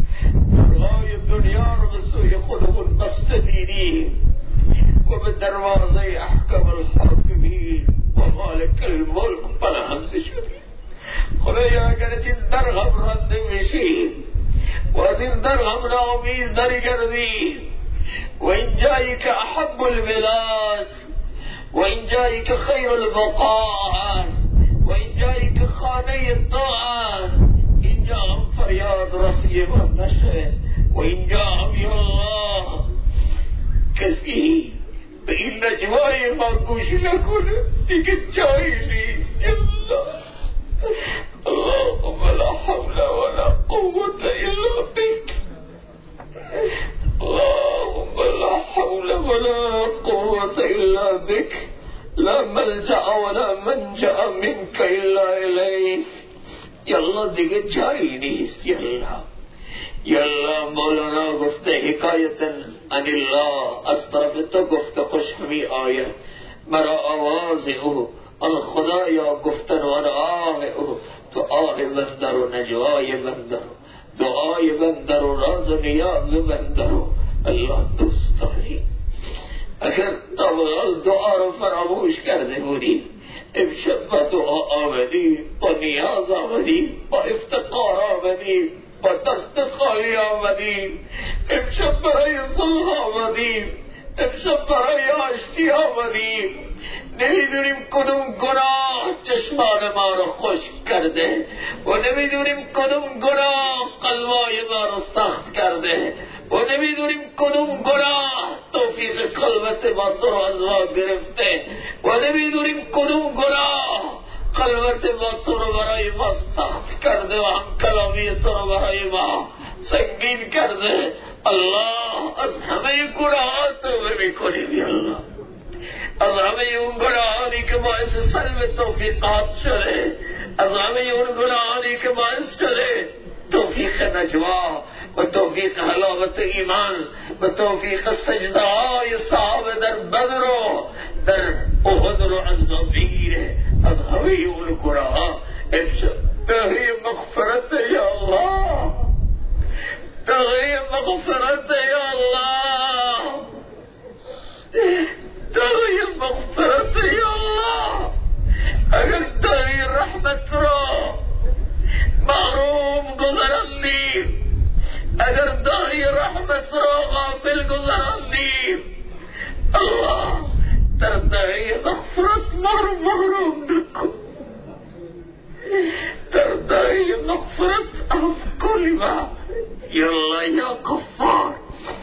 درهای دنیا رو به سوی خودمون بسته دیدیم و به دروازه احکم الحاکمین و مالک الملک پناهنده شدیم. خدایا اگر از این در هم رنده میشیم و از این در هم ناامید نرگردیم و این جایی که احب البلاد و این جایی که خیر البقاء است و این جایی که خانه تو است، اینجا هم فریاد رسی من نشه و اینجا هم یا الله کسی به این نجوای ما گوش نکنه، دیگه جایی نیست. یا الله اللهم لا حول ولا قوة الا بك، اللهم لا حول ولا قوة الا بك، لا ملجأ ولا منجأ منك الا الیک. یا الله دیگه جایی نیست. یا الله، یا الله مولانا گفته حکایتا عن الله، از طرف تو گفته خوش همی آید مرا آواز او، آن خدایا گفتن و آن آه او، تو آه بندر و نجوای بندر و دعای بندر و راز و نیاز بندر و الله دوست داری. اگر تا دعا رو فراموش کرده بودیم، امشب با دعا آمدیم، با نیاز آمدیم، با افتقار آمدیم، با دست خالی آمدیم، امشب برای صلح آمدیم، امشب برای آشتی آمدیم. نمیدونیم کدوم گناه چشمان ما رو خشک کرده و نمیدونیم کدوم گناه قلبای ما رو سخت کرده و نمیدونیم کدوم گناه توفیق قلبت ما تو رو از ما گرفته و نمیدونیم کدوم گناه خلوت ما تو رو برای ما سخت کرده و هم کلامی تو رو برای ما سنگین کرده. الله از همه گناهات توبه میکنیم یا الله، از همه اون گناهانی که باعث سلب توفیقات شده، از همه اون گناهانی که باعث شده توفیق نجوا و توفیق حلاوت ایمان و توفیق سجده های صحابه در بدر و در احد رو از ما بگیره. از همه اون گناها تغیی مغفرت یا الله، تغیی مغفرت یا الله، تغیی مغفرت یا الله. اگر تغیی رحمت را محروم گذراندیم، اگر داعی رحمت را غافل گذراندیم، الله در داعی مغفرت محروم نکن، در داعی مغفرت از کل ما یا الله یا غفار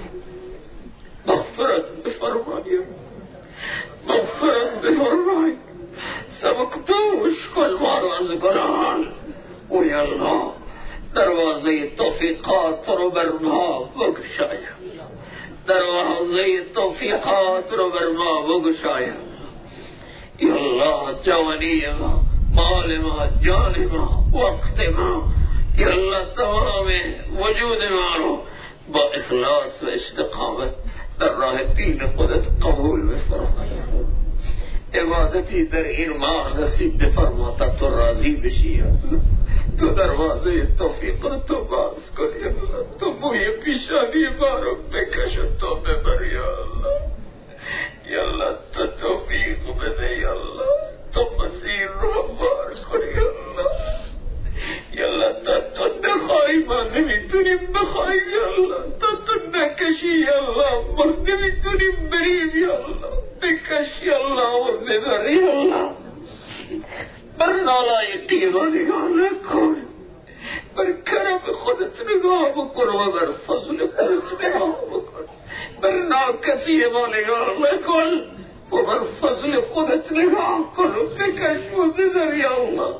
مغفرت بفرمای، مغفرت بفرمای، سبکتوش کن ما رو از گناهان و یا الله دروازه توفیقات رو بر ما بگشای، دروازه توفیقات رو بر ما بگشای یا الله. جوانی ما، مال ما، جان ما، وقت ما یا الله تمام وجود ما رو با اخلاص و استقامت در راه دین خودت قبول بفرمای. عبادتی در این ماه نصیب بفرما تا تو راضی بشی، تو دروازه توفیقات تو باز کن یا الله، تو موی پیشانی ما رو بکش و تو ببر یا الله، یا الله تو توفیق بده یا الله، تو مسیر رو باز کن یا الله، یا الله تا تو نخواهی ما نمیتونیم بخواهیم یا الله، تا تو نکشی یا الله ما نمیتونیم بریم یا الله، بکش یا الله و ببر یا الله. بر نالایقی ما نگاه نکن، بر کرم خودت نگاه بکن و بر فضل خودت نگاه بکن، بر ناکسی ما نگاه نکن و بر فضل خودت نگاه کن و بکش و ببر یا الله.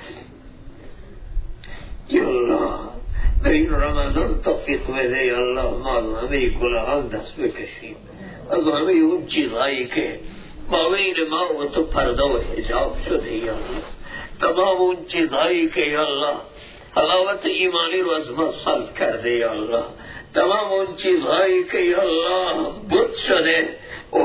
یا الله در این رمضان توفیق بده یا الله، ما از همه گناهان دست بکشیم، از همه اون چیزهایی که ما بین ما و تو پرده و حجاب شده یا الله، تمام اون چیزهایی که یا الله حلاوت ایمانی رو از ما سلب کرده یا الله، تمام اون چیزهایی که یا الله بت شده و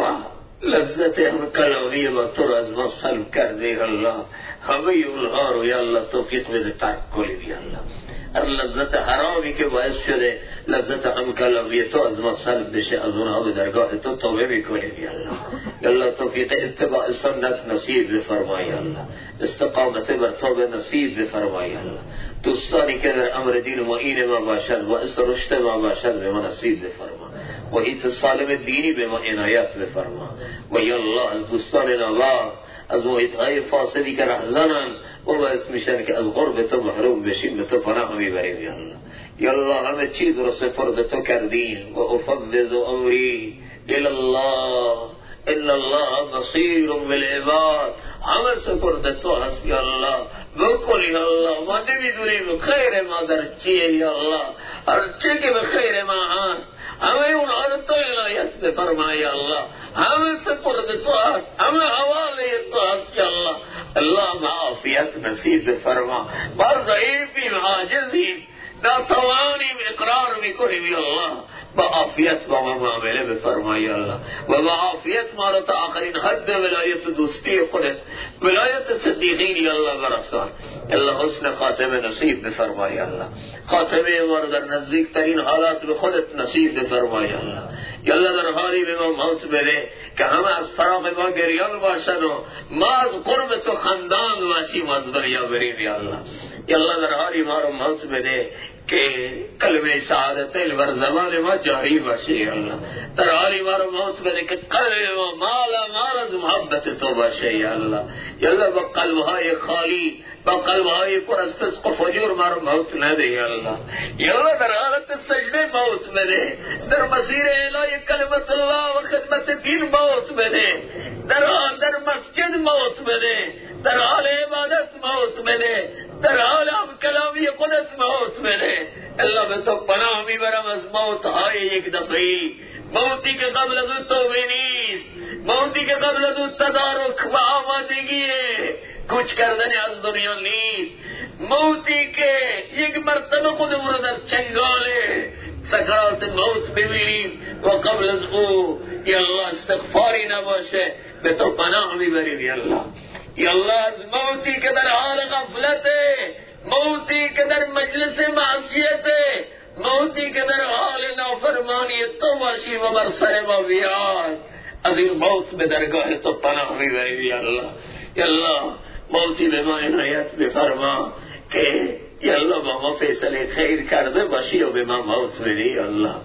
لذت هم کلامی با تو رو از ما سلب کرده یا الله، همه اونها رو یا الله توفیق بده ترک کنیم یا الله. هر لذت حرامی که باعث شده لذت هم کلامی تو از ما سلب بشه، از اونها به درگاه تو توبه میکنیم یا الله. یا الله توفیق اتباع سنت نصیب بفرمای یا الله، استقامت بر توبه نصیب بفرمای یا الله. دوستانی که در امر دین معین ما باشد و باعث رشد ما باشد به ما نصیب بفرما و اتصال دینی به ما عنایت بفرما و یا الله از دوستان نوا از محیطهای فاسدی که رهزنن و باعث میشن که از قرب تو محروم بشیم به تو پناه میبریم یا الله. یا الله همه چیز رو سپرد تو کردیم و افوض امری الی الله ان الله بصیر بالعباد، همه سپرد تو هست یا الله. بکن یا الله، ما نمیدونیم خیر ما در چیه یا الله، هر چی که به خیر ما هست همه اون تو عنایت بفرما یا الله، همه سپرد تو هست، همه حواله تو هست یا الله. الله معافیت نصیب بفرما، بر ضعیفیم عاجزیم ناتوانیم اقرار میکنیم یا الله، با عافیت با ما معامله بفرما یا الله و با عافیت ما را تا آخرین حد ولایت دوستی خودت، ولایت صدیقین یا الله برسان. الله حسن خاتمه نصیب بفرما یا الله، خاتمه ما را در نزدیکترین حالات به خودت نصیب بفرما یا الله. یا الله در حالی به ما موت بده که همه از فراغ ما گریان باشن و ما از قرب تو خندان باشیم از دنیا بریم یا الله. یا الله در حالی ما را موت بده که کلمه سعادتین بر زمان ما جاری باشه یا الله، در حالی ما را موت بده که قلب ما مال از محبت تو باشه یا الله. یا الله با قلبهای خالی، با قلبهای پر از فسق و فجور ما را موت نده یا الله. یا الله در حالت سجده موت بده، در مسیر اعلای کلمت الله و خدمت دین موت بده، در مسجد موت بده، در حال عبادت موت بده، در حال هم کلامی خودت موت بده. اللہ به تو پناه میبرم از موت های یک دفعی، موتی که قبل از او توبه نیست، موتی که قبل از او تدارک و آمادگی کوچ کردن از دنیا نیست، موتی که یک مرتبه خودمون رو در چنگال سکرات موت ببینیم و قبل از او یا الله استغفاری نباشه. به تو پناه میبریم یا الله. یا الله از موتی که در حال غفلته، موتی که در مجلس معصیته، موتی که در حال نافرمانی تو باشی و بر سر ما بیاد، از این موت به درگاه تو پناه میبریم یا الله. یا الله موتی به ما عنایت بفرما که یا الله با ما فیصله خیر کرده باشی و به ما موت بدی یا الله.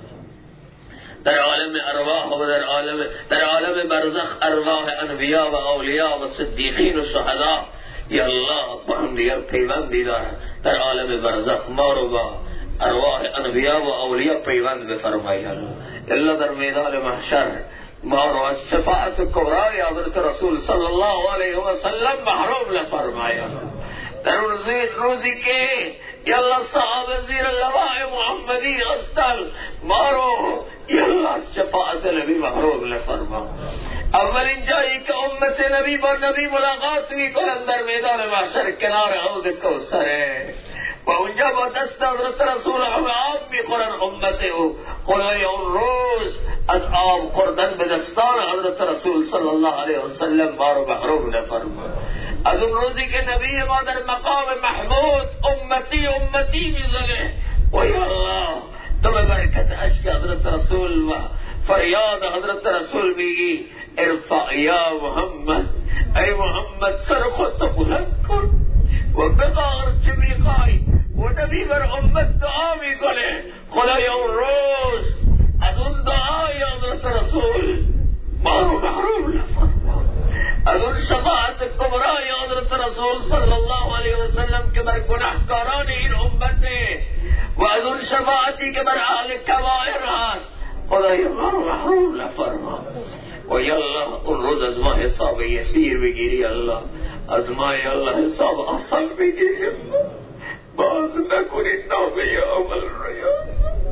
در عالم ارواح و در عالم برزخ ارواح انبیاء و اولیاء و صدیقین و شهدا یا الله با هم دیگر پیوندی دارن. در عالم برزخ ما رو با ارواح انبیاء و اولیاء پیوند بفرمایی یا الله. در میدان محشر ما رو از شفاعت کبرای حضرت رسول صلی الله علیه و سلم محروم نفرمایی. در روزی که یا الله صحابه زیر لواء محمدی هستند، ما رو یا الله از شفاعت نبی محروم نفرما. اولین جایی که امت نبی با نبی ملاقات میکنند در میدان محشر کنار حوض کوثره و اونجا با دست حضرت رسول آب میخورن امت او. خدای اون روز از آب خوردن به دستان حضرت رسول صلی الله علیه و سلم ما رو محروم نفرما. از اون روزی که نبی ما در مقام محمود امتی امتی میزنه و یا الله تو به برکت عشق حضرت رسول و فریاد حضرت رسول میگی ارفع یا محمد، ای محمد سر خودتو بلند کن و بگار چه میخوای. و نبی بر امت دعا میکنه خدای اون روز از اون دعای حضرت رسول ما رو محروم نفرما. از اون شفاعت کبرای حضرت رسول صلی الله علیه و سلم که بر گناهکاران این امته و از اون شفاعتی که بر اهل کبائر هست خدای ما رو محروم نفرما. و یا الله اون روز از ما حساب یسیر بگیری الله، از ما یا الله حساب آسان بگیری الله. باز نکنی نامه عمل رو یا الله،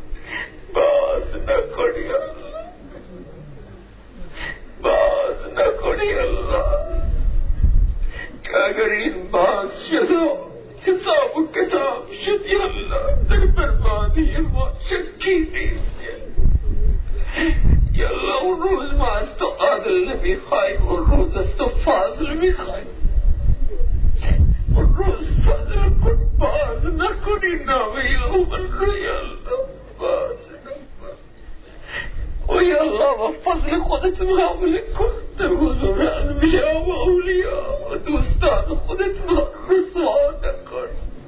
باز نکنی الله، باز نکنی الله. که اگر این باز شد حساب و کتاب شد یا الله در بربادی ما شکی نیست یا الله. اون روز ما از تو عادل نمیخوایم، اون روز از تو فاضل میخوایم. اون روز فاضل کن، باز نکنی نامه عمل رو یا الله، باز نکن. و یا الله و فضل خودت معامله کن در حضور انبیاء و اولیاء و دوستان خودت ما رسوا نکن.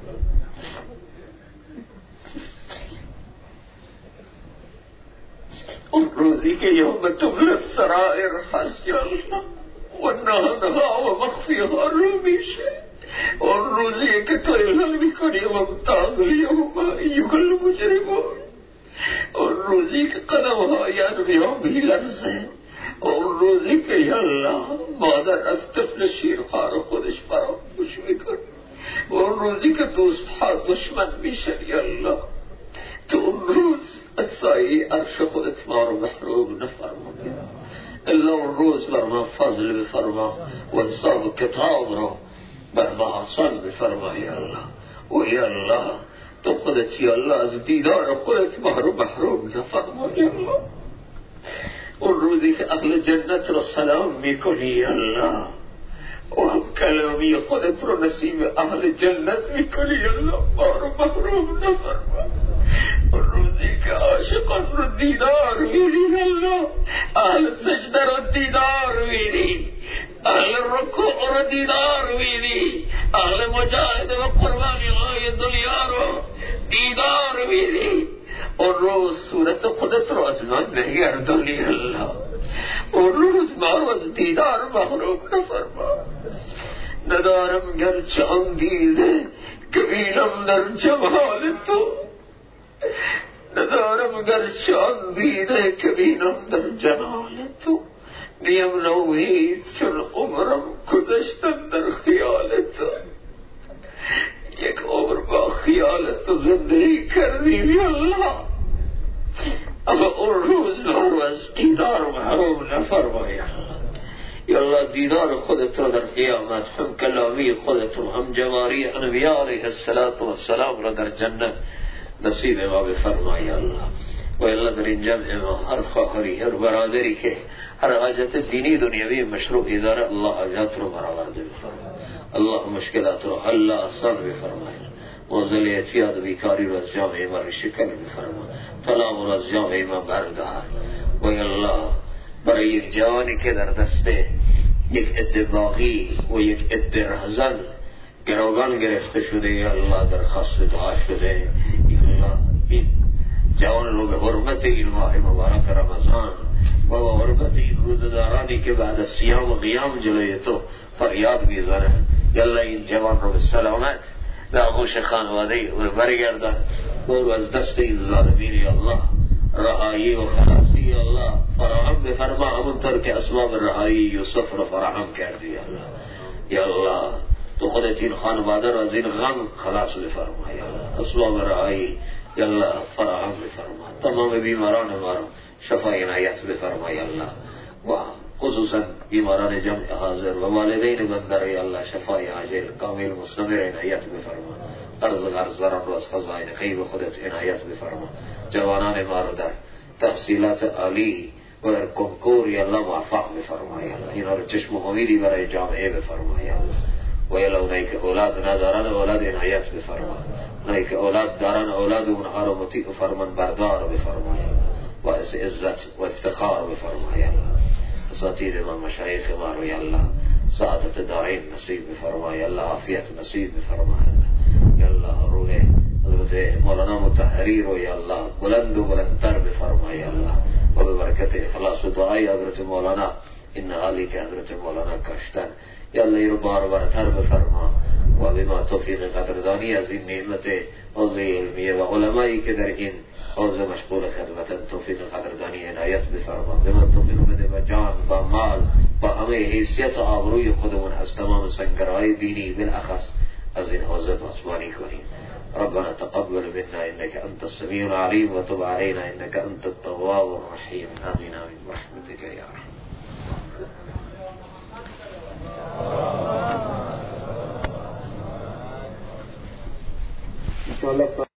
اون روزی که یوم تبلی السرائر هست یا الله و نهانها و مخفیها رو میشه، اون روزی که تو اعلان میکنی ممتاز الیوم ایها المجرمون، اون روزی که قدمهای انبیا میلرزه، اون روزی که یا الله مادر از طفل شیرها رو خودش فراموش میکنه، اون روزی که دوستها دشمن میشن یا الله، تو اون روز از سایه عرش خودت ما رو محروم نفرما. الا اون روز بر ما فضل بفرما و حساب و کتاب رو بر ما آسان بفرما یا الله. و یا الله تو خودت یا الله از دیدار خودت ما رو محروم نفرما یا الله. اون روزی که اهل جنت رو سلام میکنی یا الله و هم کلامی خودت رو نصیب اهل جنت میکنی یا الله، ما رو محروم نفرما. اون روزی که عاشقان رو دیدار میری الله، اهل سجده رو دیدار میری، اهل رکوع رو دیدار میری، اهل مجاهده و قربانی های دنیا رو دیدار میری. اون روز صورت خودت رو از من نگردانی الله، اون روز ما رو از دیدار محروم نفرما. ندارم گرچه آن دیده که بینم در جمال تو، ندارم گرچه آن دیده که بینم در جمال تو، نیم نوحید چون عمرم گذشتن در خیال تو، یک عمر با خیال تو زندگی کردیم یا الله، اما اون روز ما رو از دیدار محروم نفرمای یا الله. دیدار خودت رو در قیامت، هم کلامی خودت رو، هم جواری انبیاء علیه السلام را در جنت نصیب ما بفرمای الله. و الله در این جمع ما هر خواهری، هر برادری که هر حاجت دینی دنیوی مشروعی داره، الله حاجت رو برآورده بفرمای. الله مشکلات رو حل آسان بفرمای. موزلیت یاد بیکاری رو از جامعه ما شکل بفرما، طلاق رو از جامعه ما بردار. و الله برای یک جوانی که در دست یک اتباقی و یک اترهزن گروگان گرفته شده، یا الله درخواست دعا شده، یا الله این جوان رو به حرمت این ماه مبارک رمضان و به حرمت این روزدارانی که بعد از صیام و قیام جلوی تو فریاد میزنه، یا الله این جوان رو به سلامت به آغوش خانواده او برگردن و از دست این ظالمین یا الله رهایی و خلاصی یا الله فراهم بفرما، همونطور که اسباب رهایی یوسف رو فراهم کردی یا الله. یا الله تو خودت این خانواده رو از این غم خلاص بفرما یا الله، اسباب رهایی یا الله فراهم بفرما، تمام بیماران ما رو شفای عنایت بفرما یا الله، و خصوصا بیماران جمع حاضر و والدین بندر یا الله شفای عاجل کامل مستمر عنایت بفرما. قرض داران رو از خزائن غیب خودت عنایت بفرما. جوانان ما رو در تحصیلات عالی و در کنکور یا الله موفق بفرما یا الله، اینا رو چشم امیدی برای جامعه بفرما یا الله. و یا اونایی که اولاد ندارن اولاد عنایت بفرما، اونایی که اولاد دارن اولاد اونها رو مطیع و فرمان بردار بفرما یا الله، باعث عزت و افتخار بفرما یا الله. اساتید ما مشایخ ما رو یا الله سعادت دارین نصیب بفرما یا الله، عافیت نصیب بفرما یا الله. روح حضرت مولانا مطهری رو یا الله بلند و بلندتر بفرما یا الله، و به برکت اخلاص و دعای حضرت مولانا این حالی که حضرت مولانا کشتن یا الله این رو بارورتر بفرما، و به ما توفیق قدردانی از این نعمت حوزه علمیه و علمایی که در این حوزه مشغول خدمتن توفیق قدردانی عنایت بفرما. به من توفیق بده با جان، با مال، با همه حیثیت و آبروی خودمون از تمام سنگرهای دینی بالاخص از این حوزه پاسبانی کنیم. ربنا تقبل منا انك انت السميع العليم وتب علينا انك انت التواب الرحيم. امين امين برحمتك يا ارحم.